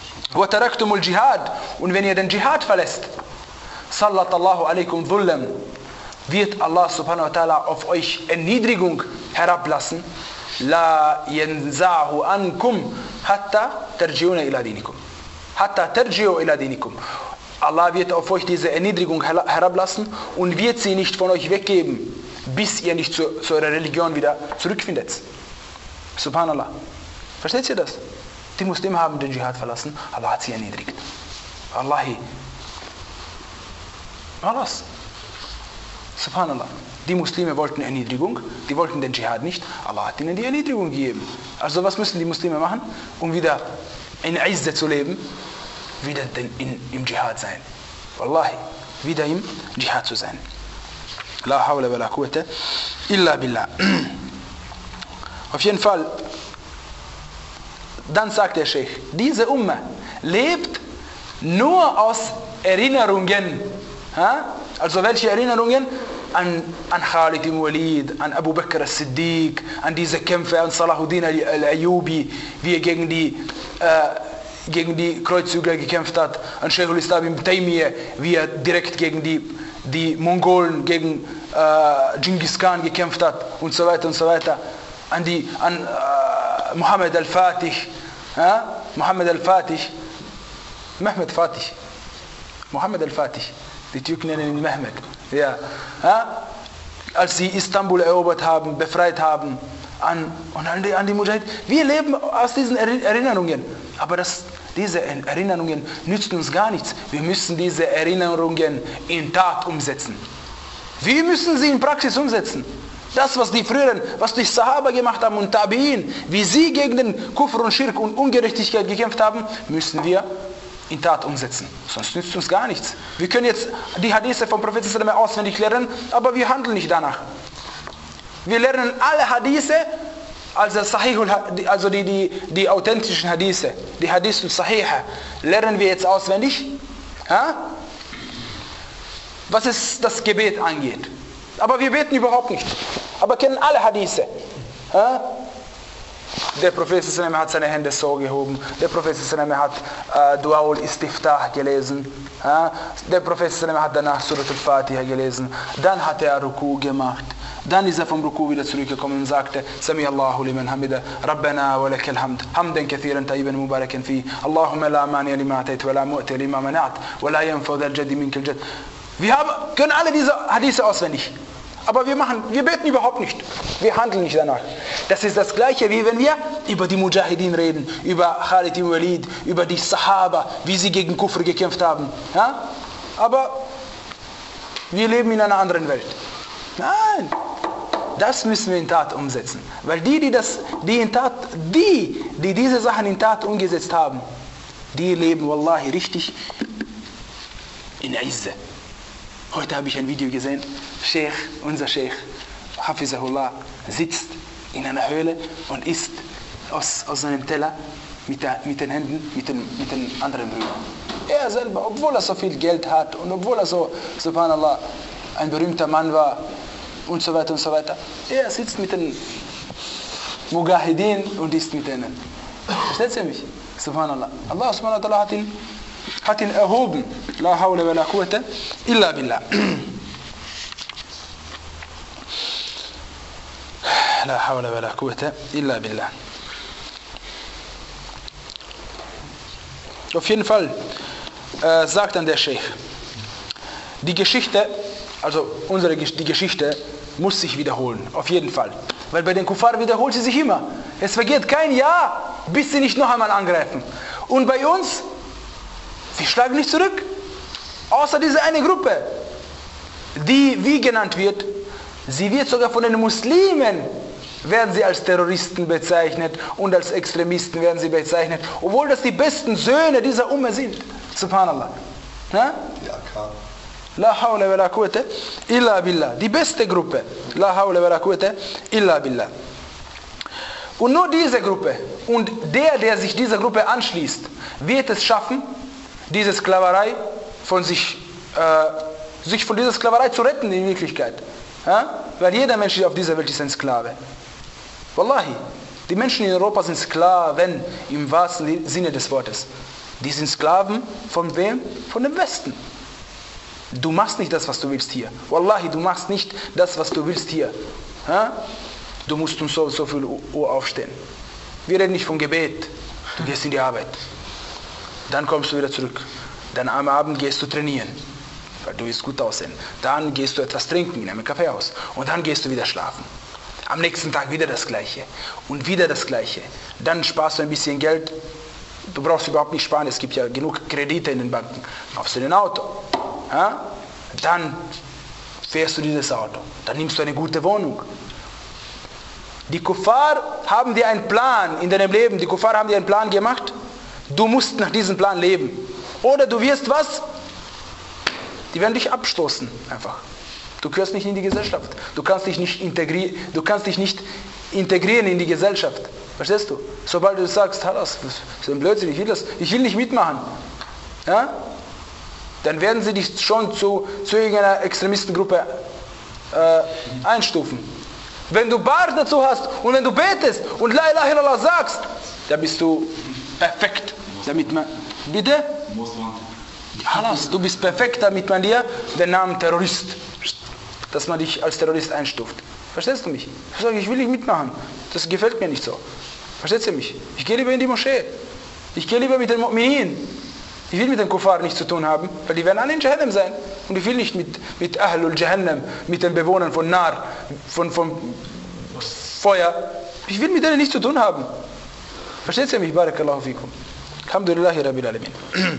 Und wenn ihr den Dschihad verlässt, Sallatallahu alaikum dhullam, wird Allah subhanahu wa ta'ala auf euch Erniedrigung herablassen. La yanzahu ankum hatta tarjiuna ila dinikum. Hatta tarjiu ila dinikum. Allah wird auf euch diese Erniedrigung herablassen und wird sie nicht von euch weggeben, bis ihr nicht zu, zu eurer Religion wieder zurückfindet. Subhanallah. Versteht ihr das? Die Muslime haben den Dschihad verlassen, Allah hat sie erniedrigt. Wallahi. Alles. Subhanallah. Die Muslime wollten Erniedrigung, die wollten den Dschihad nicht, Allah hat ihnen die Erniedrigung gegeben. Also was müssen die Muslime machen, um wieder in Izze zu leben? Wieder in, im Dschihad sein. Wallahi, wieder im Dschihad zu sein. La hawla wa la quwwata illa billah. Auf jeden Fall, dann sagt der Sheikh, diese Umma lebt nur aus Erinnerungen. Ha? Also welche Erinnerungen? An, an Khalid ibn Walid, an Abu Bakr as-Siddiq, an diese Kämpfe, an Salahuddin al-Ayyubi, wie er gegen die äh, gegen die Kreuzzüger gekämpft hat, an Sheikh al-Islam ibn Taymiyyah, wie er direkt gegen die, die Mongolen, gegen äh, Genghis Khan gekämpft hat und so weiter und so weiter, an, die, an äh, Muhammad al-Fatih, ja? Muhammad al-Fatih, Mehmed Fatih, Muhammad al-Fatih, die Türken nennen ihn Mehmed, ja. Ja? Als sie Istanbul erobert haben, befreit haben, an, und an die, an die Mujahid. Wir leben aus diesen Erinnerungen, aber das, diese Erinnerungen nützen uns gar nichts. Wir müssen diese Erinnerungen in Tat umsetzen. Wir müssen sie in Praxis umsetzen. Das, was die früheren, was die Sahaba gemacht haben und Tabi'in, wie sie gegen den Kufr und Schirk und Ungerechtigkeit gekämpft haben, müssen wir in Tat umsetzen. Sonst nützt uns gar nichts. Wir können jetzt die Hadithe vom Propheten auswendig lernen, aber wir handeln nicht danach. Wir lernen alle Hadithe, also, Sahihul, also die, die, die authentischen Hadithe, die Hadithul Sahiha, lernen wir jetzt auswendig, ja? Was es das Gebet angeht. Aber wir beten überhaupt nicht. Aber kennen alle Hadithe. Ja? Der Prophet hat seine Hände so gehoben. Der Prophet hat äh, Dua al-Istiftah gelesen. Ja? Der Prophet hat danach Surat al-Fatiha gelesen. Dann hat er Ruku gemacht. Dann ist er vom Ruku wieder zurückgekommen und sagte, Sami Allahu liman hamida, Rabbana wa lakal hamd, hamdan kathiran tayyiban mubarakan fi, Allahumma la mani'a lima atayt wa la mu'ti lima mana'at, wa la yanfa'u dhal jaddi minkal jadd. Wir haben, können alle diese Hadithe auswendig. Aber wir machen, wir beten überhaupt nicht. Wir handeln nicht danach. Das ist das Gleiche, wie wenn wir über die Mujahideen reden, über Khalid ibn Walid, über die Sahaba, wie sie gegen Kufr gekämpft haben. Ja? Aber wir leben in einer anderen Welt. Nein, das müssen wir in Tat umsetzen. Weil die, die, das, die, in Tat, die, die diese Sachen in Tat umgesetzt haben, die leben wallahi richtig in Izze. Heute habe ich ein Video gesehen, Sheikh, unser Sheikh, Hafizahullah, sitzt in einer Höhle und isst aus, aus seinem Teller mit, der, mit den Händen, mit den, mit den anderen Brüdern. Er selber, obwohl er so viel Geld hat und obwohl er so, subhanallah, ein berühmter Mann war und so weiter und so weiter, er sitzt mit den Mujahideen und isst mit denen. Versteht ihr mich? Subhanallah. Allah subhanahu wa ta'ala hat ihn hat ihn erhoben. La hawla wa la quwwata illa billah. La hawla wa la quwwata illa billah. Auf jeden Fall äh, sagt dann der Sheikh, die Geschichte, also unsere die Geschichte muss sich wiederholen, auf jeden Fall. Weil bei den Kuffar wiederholt sie sich immer. Es vergeht kein Jahr, bis sie nicht noch einmal angreifen. Und bei uns, wir schlagen nicht zurück. Außer diese eine Gruppe. die wie genannt wird, sie wird sogar von den Muslimen, werden sie als Terroristen bezeichnet und als Extremisten werden sie bezeichnet, obwohl das die besten Söhne dieser Umme sind. Subhanallah. Ja, klar. La hawla wa la quwwata illa billah. Die beste Gruppe. La hawla wa la quwwata illa billah. Und nur diese Gruppe und der, der sich dieser Gruppe anschließt, wird es schaffen, diese Sklaverei von sich, äh, sich von dieser Sklaverei zu retten in Wirklichkeit. Ja? Weil jeder Mensch auf dieser Welt ist ein Sklave. Wallahi, die Menschen in Europa sind Sklaven im wahrsten Sinne des Wortes. Die sind Sklaven von wem? Von dem Westen. Du machst nicht das, was du willst hier. Wallahi, du machst nicht das, was du willst hier. Ja? Du musst um so, so viel Uhr aufstehen. Wir reden nicht vom Gebet. Du gehst in die Arbeit. Dann kommst du wieder zurück. Dann am Abend gehst du trainieren. Weil du willst gut aussehen. Dann gehst du etwas trinken in einem Kaffeehaus. Und dann gehst du wieder schlafen. Am nächsten Tag wieder das Gleiche. Und wieder das Gleiche. Dann sparst du ein bisschen Geld. Du brauchst überhaupt nicht sparen. Es gibt ja genug Kredite in den Banken. Kaufst du ein Auto. Ja? Dann fährst du dieses Auto. Dann nimmst du eine gute Wohnung. Die Kuffar haben dir einen Plan in deinem Leben. Die Kuffar haben dir einen Plan gemacht. Du musst nach diesem Plan leben. Oder du wirst was? Die werden dich abstoßen. Einfach. Du gehörst nicht in die Gesellschaft. Du kannst dich nicht integrieren, du kannst dich nicht integrieren in die Gesellschaft. Verstehst du? Sobald du sagst, das ist ein Blödsinn, ich will, das, ich will nicht mitmachen. Ja? Dann werden sie dich schon zu, zu irgendeiner Extremistengruppe äh, einstufen. Wenn du Bart dazu hast und wenn du betest und La ilaha illallah sagst, dann bist du perfekt. Damit man, bitte? Halas, du bist perfekt, damit man dir den Namen Terrorist, dass man dich als Terrorist einstuft. Verstehst du mich? Ich sage, ich will nicht mitmachen. Das gefällt mir nicht so. Verstehst du mich? Ich gehe lieber in die Moschee. Ich gehe lieber mit den Mu'minin. Ich will mit den Kuffar nichts zu tun haben, weil die werden alle in Jahannam sein. Und ich will nicht mit, mit Ahlul Jahannam, mit den Bewohnern von Nar, von, von Feuer. Ich will mit denen nichts zu tun haben. Versteht ihr mich? Barakallahu fikum. Alhamdulillahi Rabbil Alamin.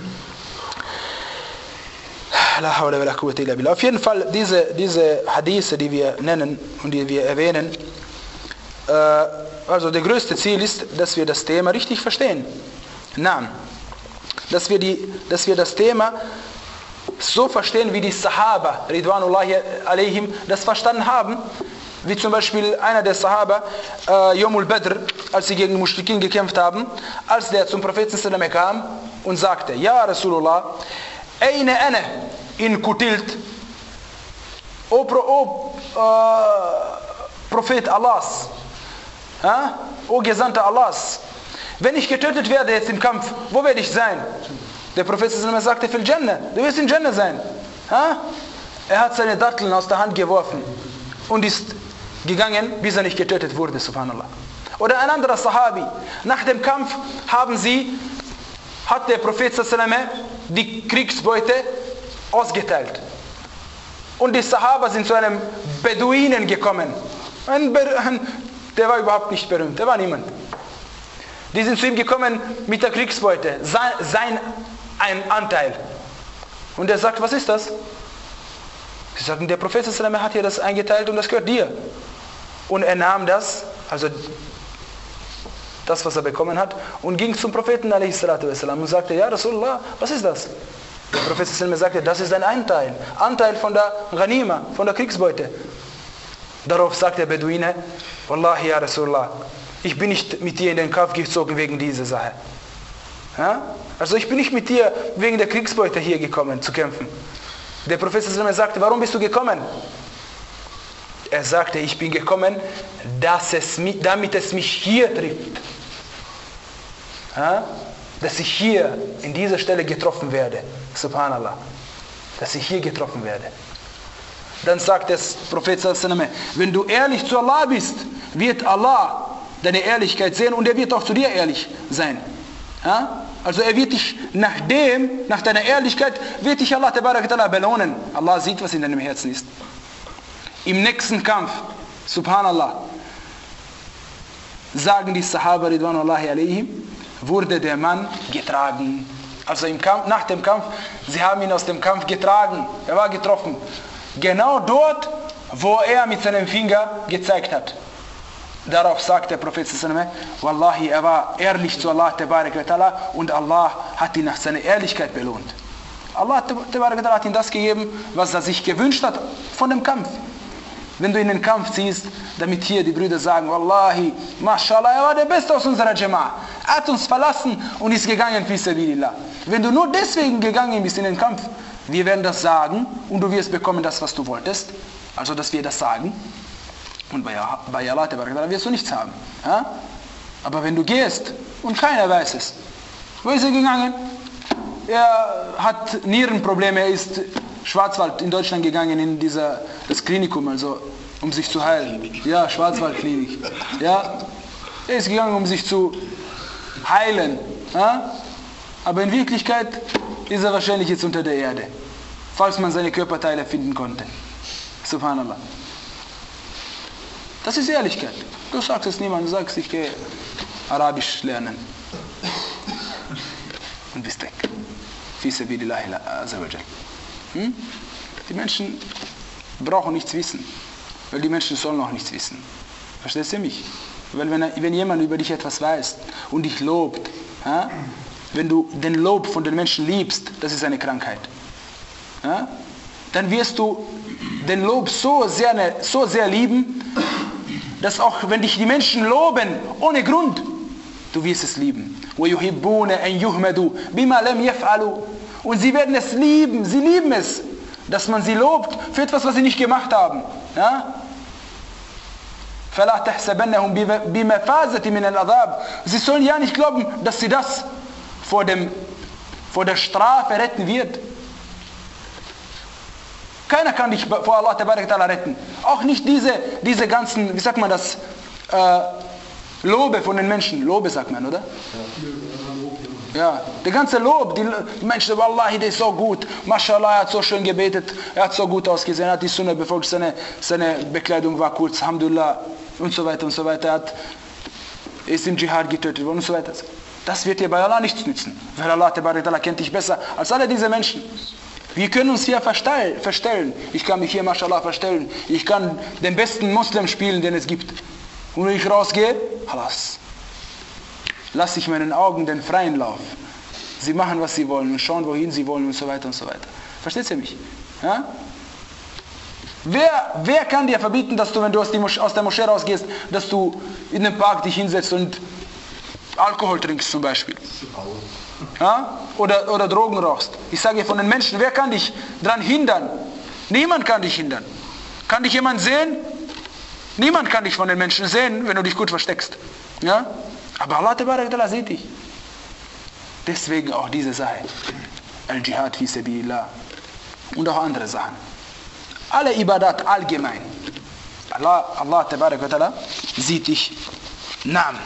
La hawla wa la quwwata illa billah. Auf jeden Fall, diese, diese Hadithe, die wir nennen und die wir erwähnen, äh, also das größte Ziel ist, dass wir das Thema richtig verstehen. Naam. Dass wir, die, dass wir das Thema so verstehen, wie die Sahaba, Ridwanullahi alayhim, das verstanden haben. Wie zum Beispiel einer der Sahaba, äh, Yomul Badr, als sie gegen die Mushrikin gekämpft haben, als der zum Propheten sallallahu kam und sagte, Ja Rasulullah, Eine ana in Kutilt, O, Pro, o äh, Prophet Allahs, ja? O Gesandter Allahs, wenn ich getötet werde jetzt im Kampf, wo werde ich sein? Der Prophet sagte, Fil Jannah, du wirst in Jannah sein. Ja? Er hat seine Datteln aus der Hand geworfen und ist gegangen, bis er nicht getötet wurde, subhanallah. Oder ein anderer Sahabi, nach dem Kampf haben sie, hat der Prophet die Kriegsbeute ausgeteilt. Und die Sahaba sind zu einem Beduinen gekommen. Ein Be- der war überhaupt nicht berühmt, der war niemand. Die sind zu ihm gekommen mit der Kriegsbeute, sein, sein ein Anteil. Und er sagt, was ist das? Sie sagen, der Prophet hat hier das eingeteilt und das gehört dir. Und er nahm das, also das, was er bekommen hat, und ging zum Propheten a s. und sagte, ja Rasulullah, was ist das? Der Prophet sagte, das ist ein Anteil, Anteil von der Ghanima, von der Kriegsbeute. Darauf sagt der Beduine, Wallahi ya Rasulullah, ich bin nicht mit dir in den Kampf gezogen wegen dieser Sache. Ja? Also ich bin nicht mit dir wegen der Kriegsbeute hier gekommen zu kämpfen. Der Prophet sagte, warum bist du gekommen? Er sagte, ich bin gekommen, dass es, damit es mich hier trifft. Ja? Dass ich hier in dieser Stelle getroffen werde. Subhanallah. Dass ich hier getroffen werde. Dann sagt der Prophet, wenn du ehrlich zu Allah bist, wird Allah deine Ehrlichkeit sehen und er wird auch zu dir ehrlich sein. Ja? Also er wird dich nach dem, nach deiner Ehrlichkeit, wird dich Allah belohnen. Allah sieht, was in deinem Herzen ist. Im nächsten Kampf, subhanallah, sagen die Sahaba Ridwanullahi alayhim, wurde der Mann getragen. Also im Kampf, nach dem Kampf, sie haben ihn aus dem Kampf getragen. Er war getroffen. Genau dort, wo er mit seinem Finger gezeigt hat. Darauf sagt der Prophet sallallahu alaihi wasallam, Wallahi, er war ehrlich zu Allah tabarak wa ta'ala und Allah hat ihn nach seiner Ehrlichkeit belohnt. Allah tabarak wa ta'ala hat ihm das gegeben, was er sich gewünscht hat von dem Kampf. Wenn du in den Kampf ziehst, damit hier die Brüder sagen, Wallahi, Mashallah, er war der Beste aus unserer Jama'a. Er hat uns verlassen und ist gegangen fi sabilillah. Wenn du nur deswegen gegangen bist in den Kampf, wir werden das sagen und du wirst bekommen das, was du wolltest. Also, dass wir das sagen. Und bei, bei Allah wirst du nichts haben. Ja? Aber wenn du gehst und keiner weiß es, wo ist er gegangen? Er hat Nierenprobleme, er ist Schwarzwald in Deutschland gegangen, in dieser, das Klinikum, also um sich zu heilen. Ja, Schwarzwaldklinik. Ja? Er ist gegangen, um sich zu heilen. Ja? Aber in Wirklichkeit ist er wahrscheinlich jetzt unter der Erde, falls man seine Körperteile finden konnte. Subhanallah. Das ist Ehrlichkeit. Du sagst es niemandem, du sagst, ich gehe Arabisch lernen. Und bist weg. Fi sabilillahi azza wa jal. Hm? Die Menschen brauchen nichts wissen, weil die Menschen sollen auch nichts wissen. Verstehst du mich? Weil wenn, wenn jemand über dich etwas weiß und dich lobt, ja? Wenn du den Lob von den Menschen liebst, das ist eine Krankheit. Ja? Dann wirst du den Lob so sehr, so sehr lieben, dass auch wenn dich die Menschen loben, ohne Grund, du wirst es lieben. وَيُحِبُّونَ أَنْ يُحْمَدُوا بِمَا لَمْ يَفْعَلُوا. Und sie werden es lieben, sie lieben es, dass man sie lobt für etwas, was sie nicht gemacht haben. Ja? فَلَا تَحْسَبَنَّهُمْ بِمَفَازَةٍ مِنَ الْعَذَابِ. Sie sollen ja nicht glauben, dass sie das vor, dem, vor der Strafe retten wird. Keiner kann dich vor Allah tabarak ta'ala retten. Auch nicht diese, diese ganzen, wie sagt man das, äh, Lobe von den Menschen. Lobe sagt man, oder? Ja, ja der ganze Lob, die, die Menschen, Wallahi, der ist so gut. Mashallah, er hat so schön gebetet, er hat so gut ausgesehen, er hat die Sunna befolgt, seine, seine Bekleidung war kurz, Alhamdulillah, und so weiter und so weiter. Er hat, ist im Dschihad getötet worden und so weiter. Das wird dir bei Allah nichts nützen. Weil Allah tabarak ta'ala kennt dich besser als alle diese Menschen. Wir können uns hier verstellen. Ich kann mich hier, mashallah, verstellen. Ich kann den besten Muslim spielen, den es gibt. Und wenn ich rausgehe, halas. Lasse ich meinen Augen den freien Lauf. Sie machen, was sie wollen und schauen, wohin sie wollen und so weiter und so weiter. Versteht ihr mich? Ja? Wer, wer kann dir verbieten, dass du, wenn du aus, die Mosch- aus der Moschee rausgehst, dass du in den Park dich hinsetzt und Alkohol trinkst zum Beispiel? Ja? Oder, oder Drogen rauchst. Ich sage von den Menschen, wer kann dich daran hindern? Niemand kann dich hindern. Kann dich jemand sehen? Niemand kann dich von den Menschen sehen, wenn du dich gut versteckst. Ja? Aber Allah tabarak ta'ala sieht dich. Deswegen auch diese Sache. Al-Jihad fi sabilillah. Und auch andere Sachen. Alle Ibadat allgemein. Allah, Allah tabarak ta'ala sieht dich. Naam.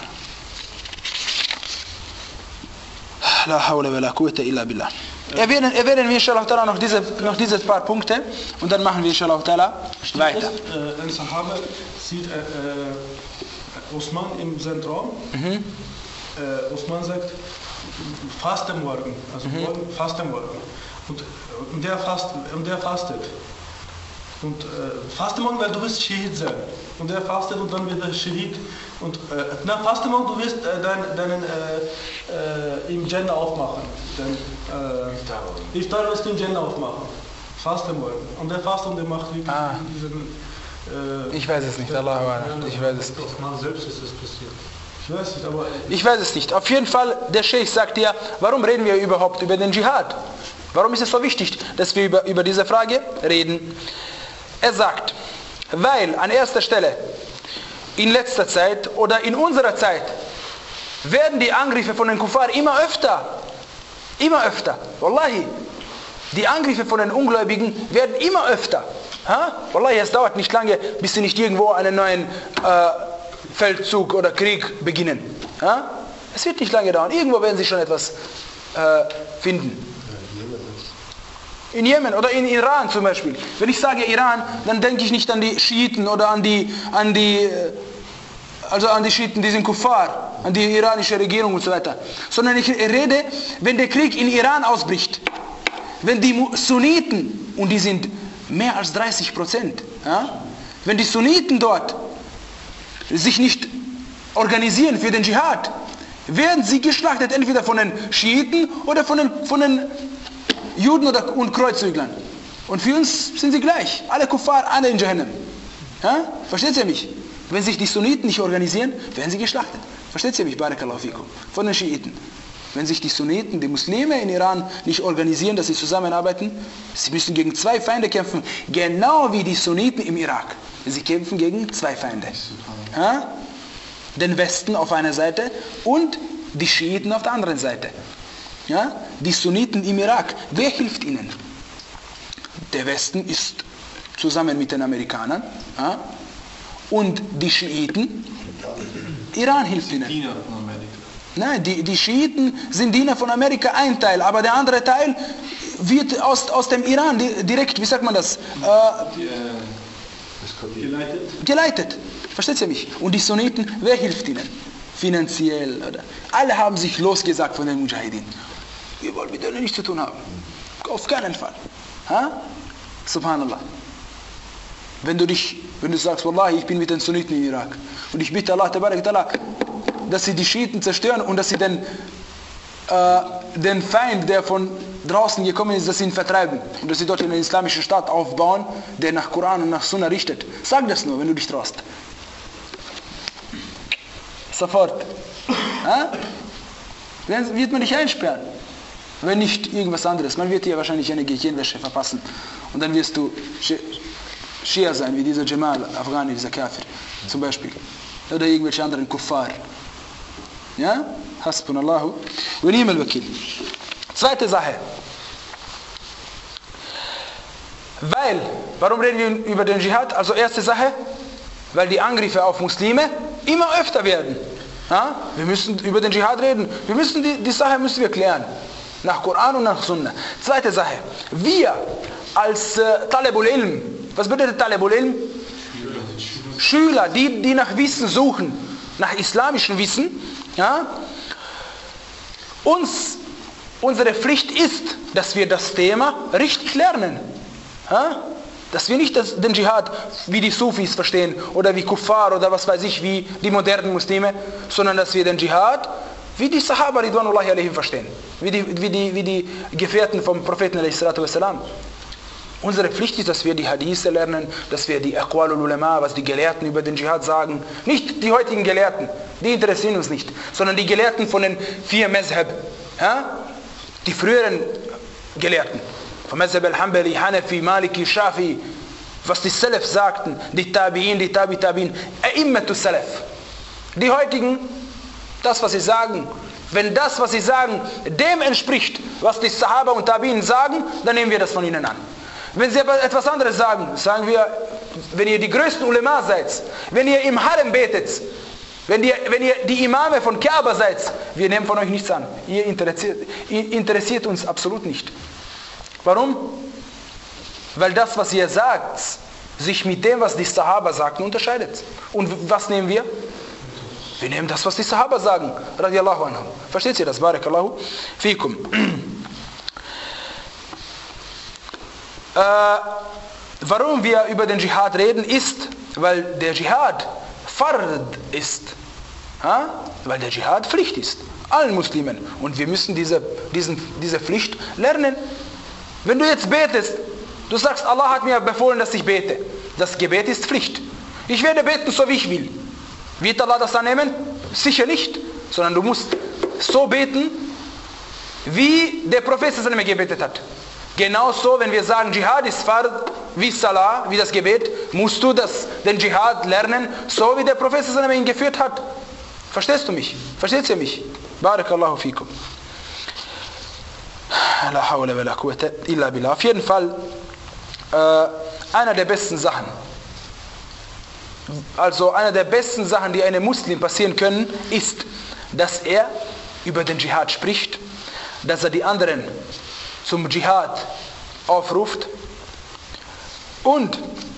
La hawla wa la quwwata illa billah. Erwähnen, erwähnen wir inshallah ta'ala noch diese, noch diese paar Punkte und dann machen wir inshallah ta'ala weiter. Äh, ein Sahaba sieht äh, äh, Osman im Zentrum. Mhm. Äh, Osman sagt, fast am Morgen, also mhm. morgen, fast am Morgen. Und, und, der, fast, und der fastet. Und äh, faste morgen, weil du wirst Shahid sein. Und der fastet und dann wird er Shahid. Und äh, nach faste morgen, du wirst äh, deinen, deinen äh, äh, im Jannah aufmachen. Dein, äh, Iftar wirst du im Jannah aufmachen. Faste morgen. Und der fastet und der macht wirklich ah. diesen... Äh, ich weiß es nicht, Allah. Ich weiß es nicht. Osman selbst ist es passiert. Ich weiß nicht, aber... Ich weiß es nicht. Auf jeden Fall, der Sheikh sagt dir, warum reden wir überhaupt über den Dschihad? Warum ist es so wichtig, dass wir über, über diese Frage reden? Er sagt, weil an erster Stelle in letzter Zeit oder in unserer Zeit werden die Angriffe von den Kuffar immer öfter. Immer öfter. Wallahi. Die Angriffe von den Ungläubigen werden immer öfter. Ha? Wallahi, es dauert nicht lange, bis sie nicht irgendwo einen neuen äh, Feldzug oder Krieg beginnen. Ha? Es wird nicht lange dauern. Irgendwo werden sie schon etwas äh, finden. In Jemen oder in Iran zum Beispiel. Wenn ich sage Iran, dann denke ich nicht an die Schiiten oder an die, an die, also an die Schiiten, die sind Kuffar, an die iranische Regierung und so weiter. Sondern ich rede, wenn der Krieg in Iran ausbricht, wenn die Sunniten, und die sind Mehr als dreißig Prozent. Ja? Wenn die Sunniten dort sich nicht organisieren für den Dschihad, werden sie geschlachtet, entweder von den Schiiten oder von den, von den Juden oder, und Kreuzzüglern. Und für uns sind sie gleich. Alle Kuffar, alle in Jahannam. Ja? Versteht ihr mich? Wenn sich die Sunniten nicht organisieren, werden sie geschlachtet. Versteht ihr mich? Barakallahu fikum. Von den Schiiten. Wenn sich die Sunniten, die Muslime in Iran nicht organisieren, dass sie zusammenarbeiten, sie müssen gegen zwei Feinde kämpfen. Genau wie die Sunniten im Irak. Sie kämpfen gegen zwei Feinde. Ja? Den Westen auf einer Seite und die Schiiten auf der anderen Seite. Ja? Die Sunniten im Irak, wer hilft ihnen? Der Westen ist zusammen mit den Amerikanern. Ja? Und die Schiiten, Iran hilft ihnen. Diener von Amerika. Nein, die, die Schiiten sind Diener von Amerika, ein Teil, aber der andere Teil wird aus, aus dem Iran direkt, wie sagt man das? Äh, Die, äh, geleitet. geleitet. Versteht ihr mich? Und die Sunniten, wer hilft ihnen? Finanziell. Oder? Alle haben sich losgesagt von den Mujahideen. Wir wollen mit denen nichts zu tun haben. Auf keinen Fall. Ha? Subhanallah. Wenn du dich, wenn du sagst, Wallahi, ich bin mit den Sunniten im Irak und ich bitte Allah, tabarak ta'ala, dass sie die Schiiten zerstören und dass sie den, äh, den Feind, der von draußen gekommen ist, dass sie ihn vertreiben und dass sie dort einen islamischen Staat aufbauen, der nach Koran und nach Sunna richtet. Sag das nur, wenn du dich traust. Sofort. Ja? Dann wird man dich einsperren. Wenn nicht irgendwas anderes. Man wird dir wahrscheinlich eine Gehirnwäsche verpassen. Und dann wirst du Schia sein, wie dieser Jamal Afghani, dieser Kafir zum Beispiel. Oder irgendwelche anderen Kuffar. Ja? Hasbunallahu wa ni'mal Wakil. Zweite Sache. Weil, warum reden wir über den Dschihad? Also erste Sache, weil die Angriffe auf Muslime immer öfter werden. Ja? Wir müssen über den Dschihad reden. Wir müssen die, die Sache müssen wir klären. Nach Koran und nach Sunna. Zweite Sache. Wir als äh, Talibul Ilm, was bedeutet Talibul Ilm? Schüler, Schüler die, die nach Wissen suchen, nach islamischem Wissen. Ja? Uns, unsere Pflicht ist, dass wir das Thema richtig lernen. Ja? Dass wir nicht das, den Dschihad wie die Sufis verstehen oder wie Kuffar oder was weiß ich, wie die modernen Muslime, sondern dass wir den Dschihad wie die Sahaba Ridwanullahi alaihim verstehen, wie die, wie die, wie die Gefährten vom Propheten alaihi salatu wassalam. Unsere Pflicht ist, dass wir die Hadithe lernen, dass wir die Aqwalul Ulama, was die Gelehrten über den Dschihad sagen, nicht die heutigen Gelehrten, die interessieren uns nicht, sondern die Gelehrten von den vier Mazhab, ja? Die früheren Gelehrten, von Mazhab al-Hanbali, Hanafi, Maliki, Shafi, was die Salaf sagten, die Tabi'in, die Tabi Tabi'in, A'immatu Salaf. Die heutigen, das was sie sagen, wenn das was sie sagen, dem entspricht, was die Sahaba und Tabi'in sagen, dann nehmen wir das von ihnen an. Wenn sie aber etwas anderes sagen, sagen wir, wenn ihr die größten Ulema seid, wenn ihr im Harem betet, wenn ihr, wenn ihr die Imame von Kaaba seid, wir nehmen von euch nichts an. Ihr interessiert, ihr interessiert uns absolut nicht. Warum? Weil das, was ihr sagt, sich mit dem, was die Sahaba sagten, unterscheidet. Und was nehmen wir? Wir nehmen das, was die Sahaba sagen. Radiallahu anhum. Versteht ihr das? Barakallahu fikum. Äh, warum wir über den Dschihad reden, ist, weil der Dschihad Fard ist. Ha? Weil der Dschihad Pflicht ist. Allen Muslimen. Und wir müssen diese, diesen, diese Pflicht lernen. Wenn du jetzt betest, du sagst, Allah hat mir befohlen, dass ich bete. Das Gebet ist Pflicht. Ich werde beten, so wie ich will. Wird Allah das annehmen? Sicher nicht. Sondern du musst so beten, wie der Prophet gebetet hat. Genauso, wenn wir sagen, Dschihad ist Fard, wie Salah, wie das Gebet, musst du das, den Dschihad lernen, so wie der Prophet ihn geführt hat. Verstehst du mich? Versteht ihr mich? Barakallahu fikum. La hawla wa la quwwata illa billah. Auf jeden Fall, äh, einer der besten Sachen, also einer der besten Sachen, die einem Muslim passieren können, ist, dass er über den Dschihad spricht, dass er die anderen zum Dschihad aufruft und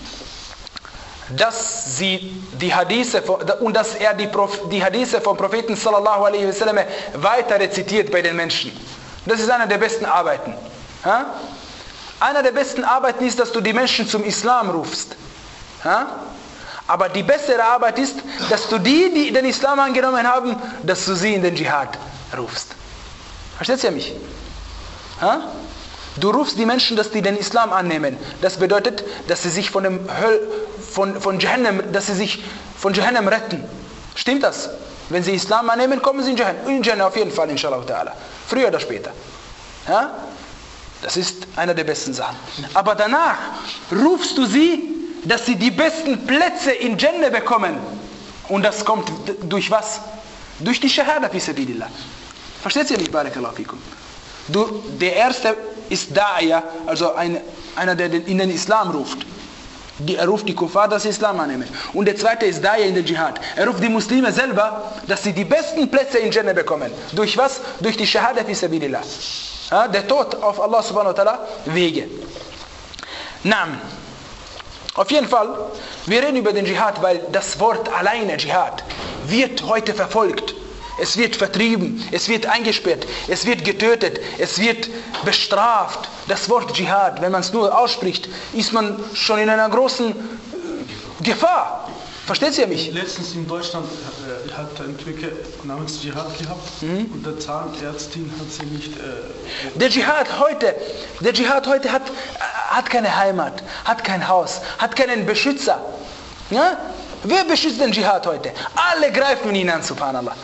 dass sie die Hadithe und dass er die, die Hadithe vom Propheten sallallahu alaihi wasallam weiter rezitiert bei den Menschen. Das ist eine der besten Arbeiten. Einer der besten Arbeiten ist, dass du die Menschen zum Islam rufst. Ja? Aber die bessere Arbeit ist, dass du die, die den Islam angenommen haben, dass du sie in den Dschihad rufst. Versteht ihr mich? Ja? Du rufst die Menschen, dass die den Islam annehmen. Das bedeutet, dass sie sich von dem Höll, von, von Jahannam, dass sie sich von Jahannam retten. Stimmt das? Wenn sie Islam annehmen, kommen sie in Jahannam. In Jahannam auf jeden Fall, inshallah ta'ala. Früher oder später. Ja? Das ist einer der besten Sachen. Aber danach rufst du sie, dass sie die besten Plätze in Jannah bekommen. Und das kommt durch was? Durch die Shahada fi sabilillah. Versteht ihr nicht, Barakallahu fikum? Du, der erste ist Da'ya, also ein, einer, der in den Islam ruft. Die, er ruft die Kuffar, dass sie Islam annehmen. Und der zweite ist Da'ya in den Dschihad. Er ruft die Muslime selber, dass sie die besten Plätze in Jannah bekommen. Durch was? Durch die Shahada fi sabilillah. Ja, der Tod auf Allah subhanahu wa ta'ala Wege. Naam. Auf jeden Fall, wir reden über den Dschihad, weil das Wort alleine Dschihad wird heute verfolgt. Es wird vertrieben, es wird eingesperrt, es wird getötet, es wird bestraft. Das Wort Dschihad, wenn man es nur ausspricht, ist man schon in einer großen äh, Gefahr. Versteht ihr mich? Letztens in Deutschland äh, hat ein Türke namens Dschihad gehabt mhm. und der Zahnärztin hat sie nicht... Äh, der Dschihad heute, der Dschihad heute hat, hat keine Heimat, hat kein Haus, hat keinen Beschützer. Ja? Wer beschützt den Dschihad heute? Alle greifen ihn an, subhanallah.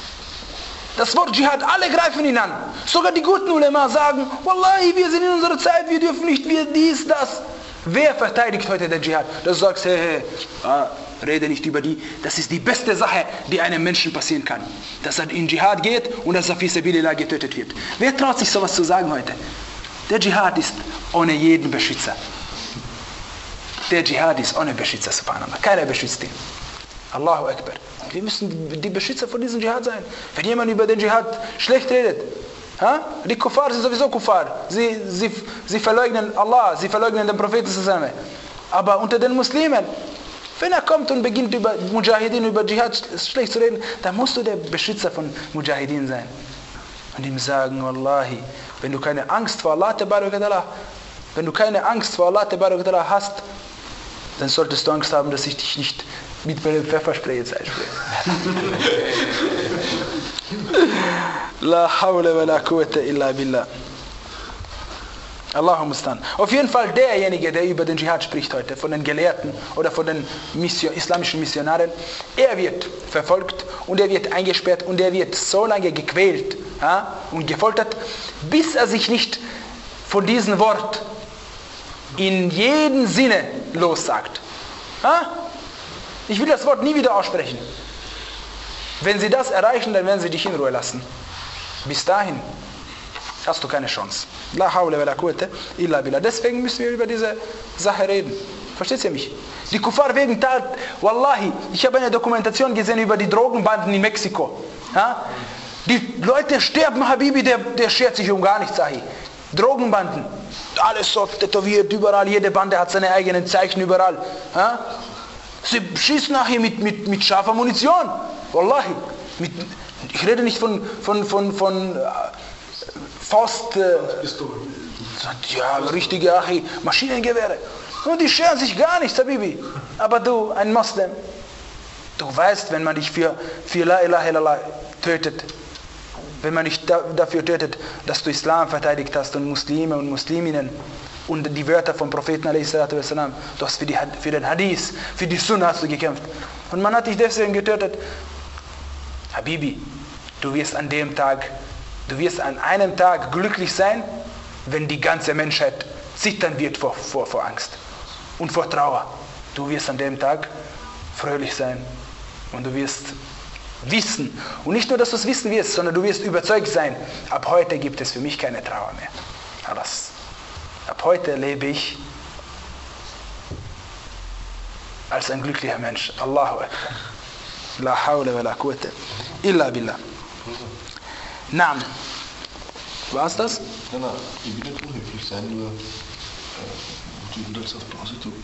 Das Wort Dschihad, alle greifen ihn an. Sogar die guten Ulema sagen, Wallahi, wir sind in unserer Zeit, wir dürfen nicht, wir dies, das. Wer verteidigt heute den Dschihad? Du sagst, hey, hey, ah, rede nicht über die. Das ist die beste Sache, die einem Menschen passieren kann. Dass er in Dschihad geht und dass er fi sabilillah getötet wird. Wer traut sich sowas zu sagen heute? Der Dschihad ist ohne jeden Beschützer. Der Dschihad ist ohne Beschützer, subhanallah. Keiner beschützt ihn. Allahu Akbar. Wir müssen die Beschützer von diesem Dschihad sein. Wenn jemand über den Dschihad schlecht redet, ha? Die Kuffar sind sowieso Kuffar. Sie, sie, sie verleugnen Allah, sie verleugnen den Propheten zusammen. Aber unter den Muslimen, wenn er kommt und beginnt über Mujahideen, über Dschihad schlecht zu reden, dann musst du der Beschützer von Mujahideen sein. Und ihm sagen, Wallahi, wenn du keine Angst vor Allah, wenn du keine Angst vor Allah hast, dann solltest du Angst haben, dass ich dich nicht mit meinem Pfefferspray jetzt einspreche. La hawla wa la quwwata illa billah. Allahumma stan. Auf jeden Fall derjenige, der über den Dschihad spricht heute, von den Gelehrten oder von den Mission, islamischen Missionaren, er wird verfolgt und er wird eingesperrt und er wird so lange gequält ja, und gefoltert, bis er sich nicht von diesem Wort in jedem Sinne lossagt. Ja? Ich will das Wort nie wieder aussprechen. Wenn sie das erreichen, dann werden sie dich in Ruhe lassen. Bis dahin hast du keine Chance. La hawla wa la quwwata illa billah. Deswegen müssen wir über diese Sache reden. Versteht ihr mich? Die Kuffar wegen Tat, Wallahi, ich habe eine Dokumentation gesehen über die Drogenbanden in Mexiko. Ja? Die Leute sterben, Habibi, der, der schert sich um gar nichts, Sahi. Drogenbanden, alles so tätowiert, überall, jede Bande hat seine eigenen Zeichen überall. Ja? Sie schießen nachher mit, mit, mit scharfer Munition. Wallahi. Mit, ich rede nicht von, von, von, von äh, Faust... Äh, ja, richtige Achi, Maschinengewehre. Und die scheren sich gar nichts, Habibi. Aber du, ein Moslem, du weißt, wenn man dich für, für La ilaha illallah tötet, wenn man dich da, dafür tötet, dass du Islam verteidigt hast und Muslime und Musliminnen, und die Wörter vom Propheten a s. Du hast für, die, für den Hadith, für die Sunna hast du gekämpft. Und man hat dich deswegen getötet. Habibi, du wirst an dem Tag, du wirst an einem Tag glücklich sein, wenn die ganze Menschheit zittern wird vor, vor, vor Angst und vor Trauer. Du wirst an dem Tag fröhlich sein und du wirst wissen. Und nicht nur, dass du es wissen wirst, sondern du wirst überzeugt sein. Ab heute gibt es für mich keine Trauer mehr. Alles. Ab heute lebe ich als ein glücklicher Mensch. Allahu Akbar. La hawla wa la quwwata illa billah. Naam. War's das? Nein, nein, ich will nicht unhöflich sein, nur äh, die Hundert auf Pause drücken.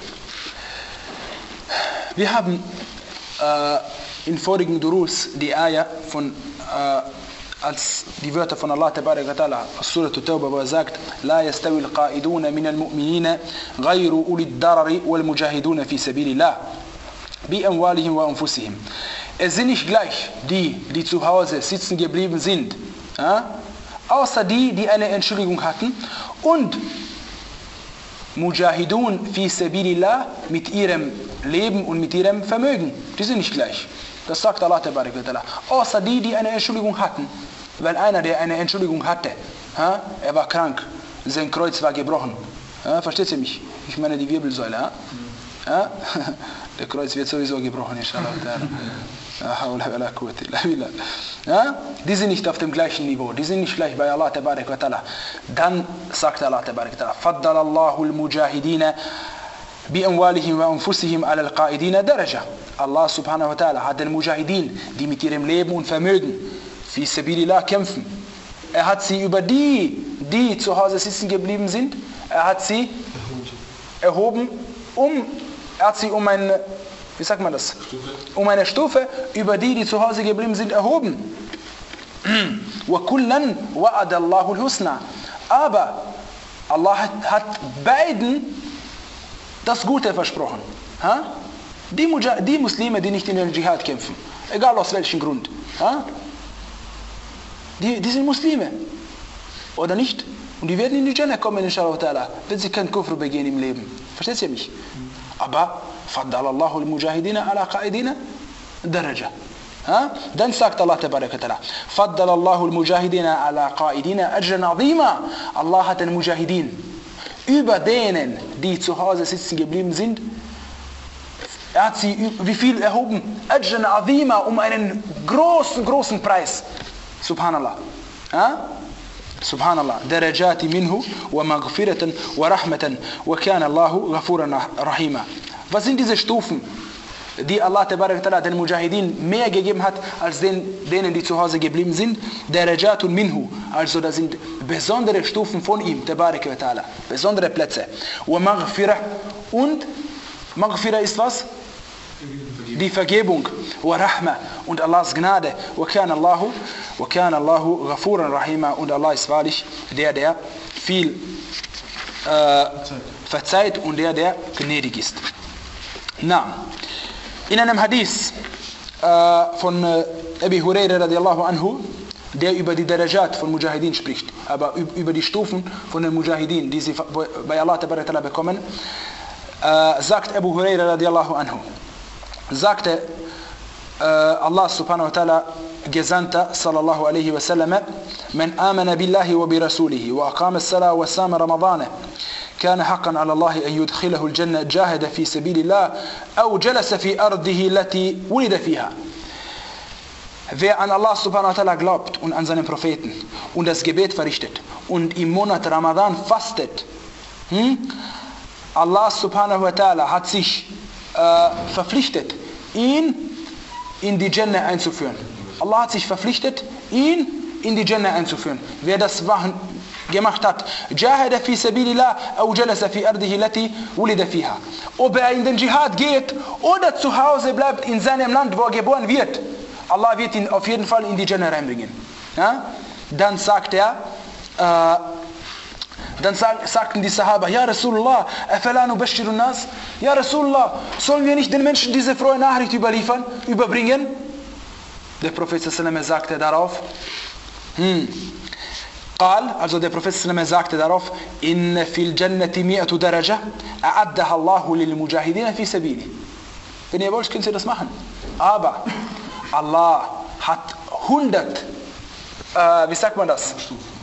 Wir haben äh, in vorigen Durus die Ayah von äh, als die Wörter von Allah Tabarak wa Ta'ala aus Surah At-Tawbah, wo er sagt, La yastawi al-qa'iduna min al-mu'minina ghayru uli ad-darari wal mujahiduna fi sabilillah bi amwalihim wa anfusihim. Es sind nicht gleich die, die zu Hause sitzen geblieben sind, ja? Außer die, die eine Entschuldigung hatten, und Mujahidun fi sabilillah mit ihrem Leben und mit ihrem Vermögen. Die sind nicht gleich. Das sagt Allah Tabarak wa Ta'ala. Außer die, die eine Entschuldigung hatten. Weil einer, der eine Entschuldigung hatte, ja, er war krank, sein Kreuz war gebrochen. Ja, versteht ihr mich? Ich meine die Wirbelsäule. Ja? Ja? Der Kreuz wird sowieso gebrochen, inshallah. Ja? Die sind nicht auf dem gleichen Niveau, die sind nicht gleich bei Allah Tabarak wa Ta'ala. Dann sagt Allah Tabarak wa Ta'ala, Faddal Allahu al-Mujahidina bi amwalihim wa anfusihim ala al-Qa'idina daraja. Allah subhanahu wa ta'ala hat den Mujahidin, die mit ihrem Leben und Vermögen fi sabilillah kämpfen. Er hat sie über die, die zu Hause sitzen geblieben sind, er hat sie erhoben, um, er hat sie um eine, wie sagt man das? Um eine Stufe über die, die zu Hause geblieben sind, erhoben. Wa kullan wa'ada Allahu al-Husna. Aber Allah hat, hat beiden das Gute versprochen. Ha? Die, die Muslime, die nicht in den Dschihad kämpfen, egal aus welchem Grund, ha? Die, die sind Muslime, oder nicht? Und die werden in die Jannah kommen, inshallah ta'ala, wenn sie kein Kufr begehen im Leben. Versteht ihr mich? Aber Faddal Allahu al-Mujahidina ala Qa'idina daraja. Dann sagt Allah Tabarak wa Ta'ala, Faddal Allahu al-Mujahidina ala Qa'idina ajran azima. Allah hat den Mujahidin über denen, die zu Hause sitzen geblieben sind, er hat sie wie viel erhoben? Ajran azima, um einen großen, großen Preis. Subhanallah. Ja? Subhanallah. Darajati minhu wa maghfiratan wa rahmatan wa kana Allahu ghafuran rahima. Was sind diese Stufen, die Allah Tabarak wa Ta'ala den Mujahidin mehr gegeben hat, als den, denen, die zu Hause geblieben sind? Darajatun minhu. Also das sind besondere Stufen von ihm, Tabarak wa Ta'ala. Besondere Plätze. Wa maghfirah. Und Maghfirah ist was? Die Vergebung. Wa Rahma. Und Allahs Gnade. Wa kana Allahu wa kana Allahu ghafuran rahima. Und Allah ist wahrlich der, der viel äh, verzeiht und der, der gnädig ist. Na, in einem Hadith äh, von äh, Abi Huraira radiallahu anhu, der über die Darajat von Mujahidin spricht, aber über die Stufen von den Mujahidin, die sie bei Allah Tabarak wa Ta'ala bekommen, äh, sagt Abu Huraira radiallahu anhu, sagte äh, Allah subhanahu wa ta'ala Gesandter sallallahu alaihi wa sallam, man amana billahi wa bi rasulihi wa aqama as-salah wa sama ramadana كان حقا على الله أن يدخله الجنة جاهد في سبيل الله أو جلس في أرضه التي ولد فيها. Wer an Allah subhanahu wa ta'ala glaubt und an seinen Propheten und das Gebet verrichtet und im Monat Ramadan fastet, hm? Allah subhanahu wa ta'ala hat sich äh, verpflichtet, ihn in die Jannah einzuführen. Allah hat sich verpflichtet, ihn in die Jannah einzuführen. Wer das gemacht hat, Jahada fi sabilillah aw jalasa fi ardihi allati wulida fiha. Ob er in den Dschihad geht oder zu Hause bleibt in seinem Land, wo er geboren wird, Allah wird ihn auf jeden Fall in die Jannah reinbringen. Ja? Dann sagt er, äh, dann sag, sagten die Sahaba, Ja Rasulullah, afala nubashshirun nas? Ja Rasulullah, sollen wir nicht den Menschen diese frohe Nachricht überliefern, überbringen? Der Prophet sallallahu alaihi wasallam sagte darauf, hm, قال, also der Prophet sallallahu alaihi wasallam sagte darauf, inna fil jannati mi'atu daraja a'addaha Allahu lil mujahidin fi sabili. Wenn ihr wollt, könnt ihr das machen. Aber Allah hat hundert, äh, wie sagt man das?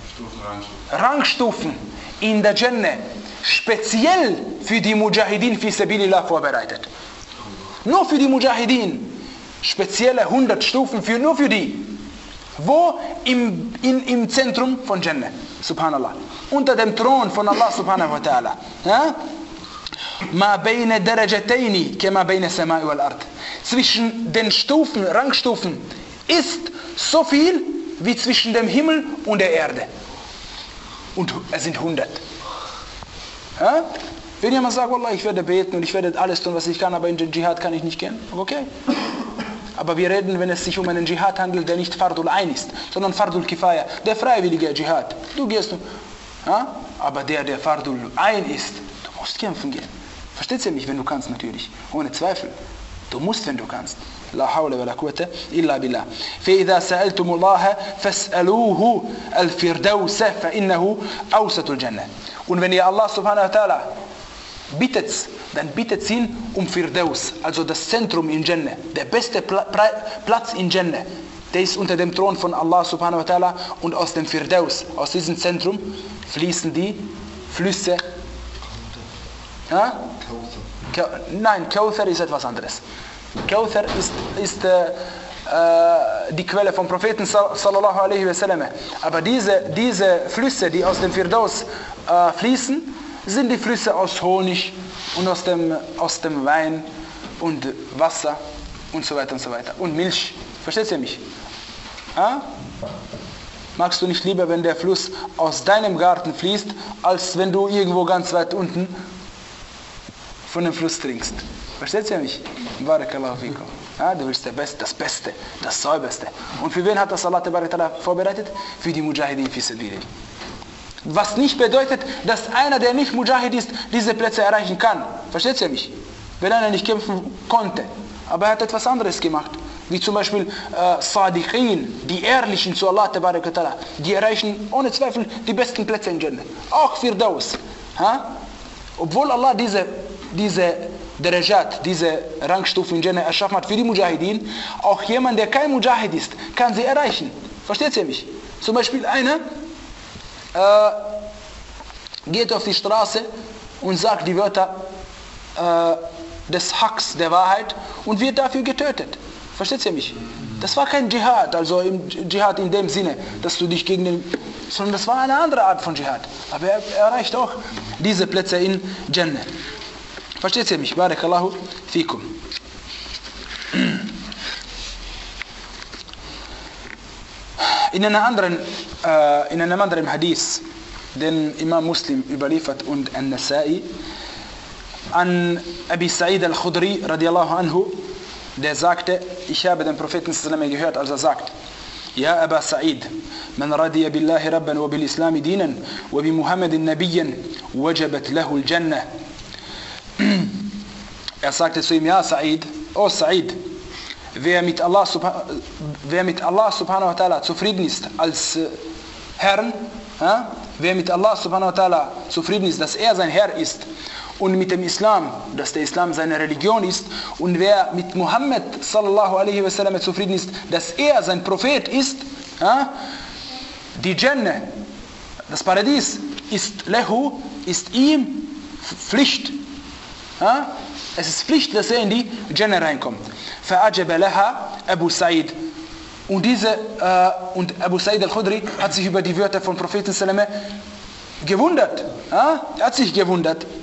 Rangstufen in der Jannah speziell für die Mujahidin fi sabilillah vorbereitet. Nur für die Mujahidin. Spezielle hundert Stufen für, nur für die. Wo? Im, in, im Zentrum von Jannah. Subhanallah. Unter dem Thron von Allah subhanahu wa ta'ala. Ja? Ma bayna darajataini kama bayna samai wal ard. Zwischen den Stufen, Rangstufen ist so viel wie zwischen dem Himmel und der Erde. Und es sind hundert. Ja? Wenn jemand sagt, Wallah, ich werde beten und ich werde alles tun, was ich kann, aber in den Dschihad kann ich nicht gehen, okay. Aber wir reden, wenn es sich um einen Dschihad handelt, der nicht Fardul Ain ist, sondern Fardul Kifaya, der freiwillige Dschihad. Du gehst, ja? Aber der, der Fardul Ain ist, du musst kämpfen gehen. Versteht ihr mich, wenn du kannst natürlich, ohne Zweifel. Du musst, wenn du kannst. لا حول ولا قوة إلا بالله. فإذا سألتم الله فاسألوه الفردوس فإنه أوسط الجنة. Und wenn ihr Allah subhanahu wa ta'ala bittet, dann bittet ihn um Firdaus, also das Zentrum in Jannah, der beste Pla- Platz in Jannah. Der ist unter dem Thron von Allah subhanahu wa ta'ala und aus dem Firdaus, aus diesem Zentrum fließen die Flüsse. Ja? Kauthar. Nein, Kauthar ist etwas anderes. Kauthar ist, ist äh, äh, die Quelle vom Propheten sallallahu alaihi wasallam. Aber diese, diese Flüsse, die aus dem Firdaus äh, fließen, sind die Flüsse aus Honig und aus dem, aus dem Wein und Wasser und so weiter und so weiter. Und Milch. Versteht ihr mich? Ja? Magst du nicht lieber, wenn der Fluss aus deinem Garten fließt, als wenn du irgendwo ganz weit unten von dem Fluss trinkst? Versteht ihr mich? Barakallahu fikum. Ja, du willst der Beste, das Beste, das Sauberste. Und für wen hat das Allah vorbereitet? Für die Mujahideen fi sabilillah. Was nicht bedeutet, dass einer, der nicht Mujahid ist, diese Plätze erreichen kann. Versteht ihr mich? Wenn einer nicht kämpfen konnte, aber er hat etwas anderes gemacht. Wie zum Beispiel äh, Sadiqin, die Ehrlichen zu Allah, die erreichen ohne Zweifel die besten Plätze in Jannah. Auch Firdaus. Ha? Obwohl Allah diese, diese Darajat, diese Rangstufen in Jannah erschaffen hat für die Mujahideen, auch jemand, der kein Mujahid ist, kann sie erreichen. Versteht ihr mich? Zum Beispiel einer äh, geht auf die Straße und sagt die Wörter äh, des Haqs, der Wahrheit, und wird dafür getötet. Versteht ihr mich? Das war kein Dschihad, also im Dschihad in dem Sinne, dass du dich gegen den... sondern das war eine andere Art von Dschihad. Aber er, er erreicht auch diese Plätze in Jannah. Versteht ihr mich? Barakallahu fikum. In einer anderen, äh, in einem anderen Hadith, den Imam Muslim überliefert und An-Nasa'i, an Abi Sa'id al-Khudri radiallahu anhu, der sagte, ich habe den Propheten gehört, als er sagt, Ja Aba Sa'id, man radiya billahi rabban wa bil islami dinan wa bi Muhammadin nabiyyan wajabat lahu al-Jannah. Er sagte zu ihm, ja Sa'id, oh Sa'id, wer mit Allah, wer mit Allah subhanahu wa ta'ala zufrieden ist als äh, Herrn, äh, wer mit Allah subhanahu wa ta'ala zufrieden ist, dass er sein Herr ist, und mit dem Islam, dass der Islam seine Religion ist, und wer mit Muhammad sallallahu alaihi wasallam zufrieden ist, dass er sein Prophet ist, äh, die Jannah, das Paradies, ist lehu, ist ihm Pflicht. Ja? Es ist Pflicht, dass er in die Jannah reinkommt. فَأَجَبَ لَهَا Abu Sa'id. Und, diese, äh, und Abu Sa'id al-Khudri hat sich über die Wörter von Propheten gewundert. Ja? Er hat sich gewundert.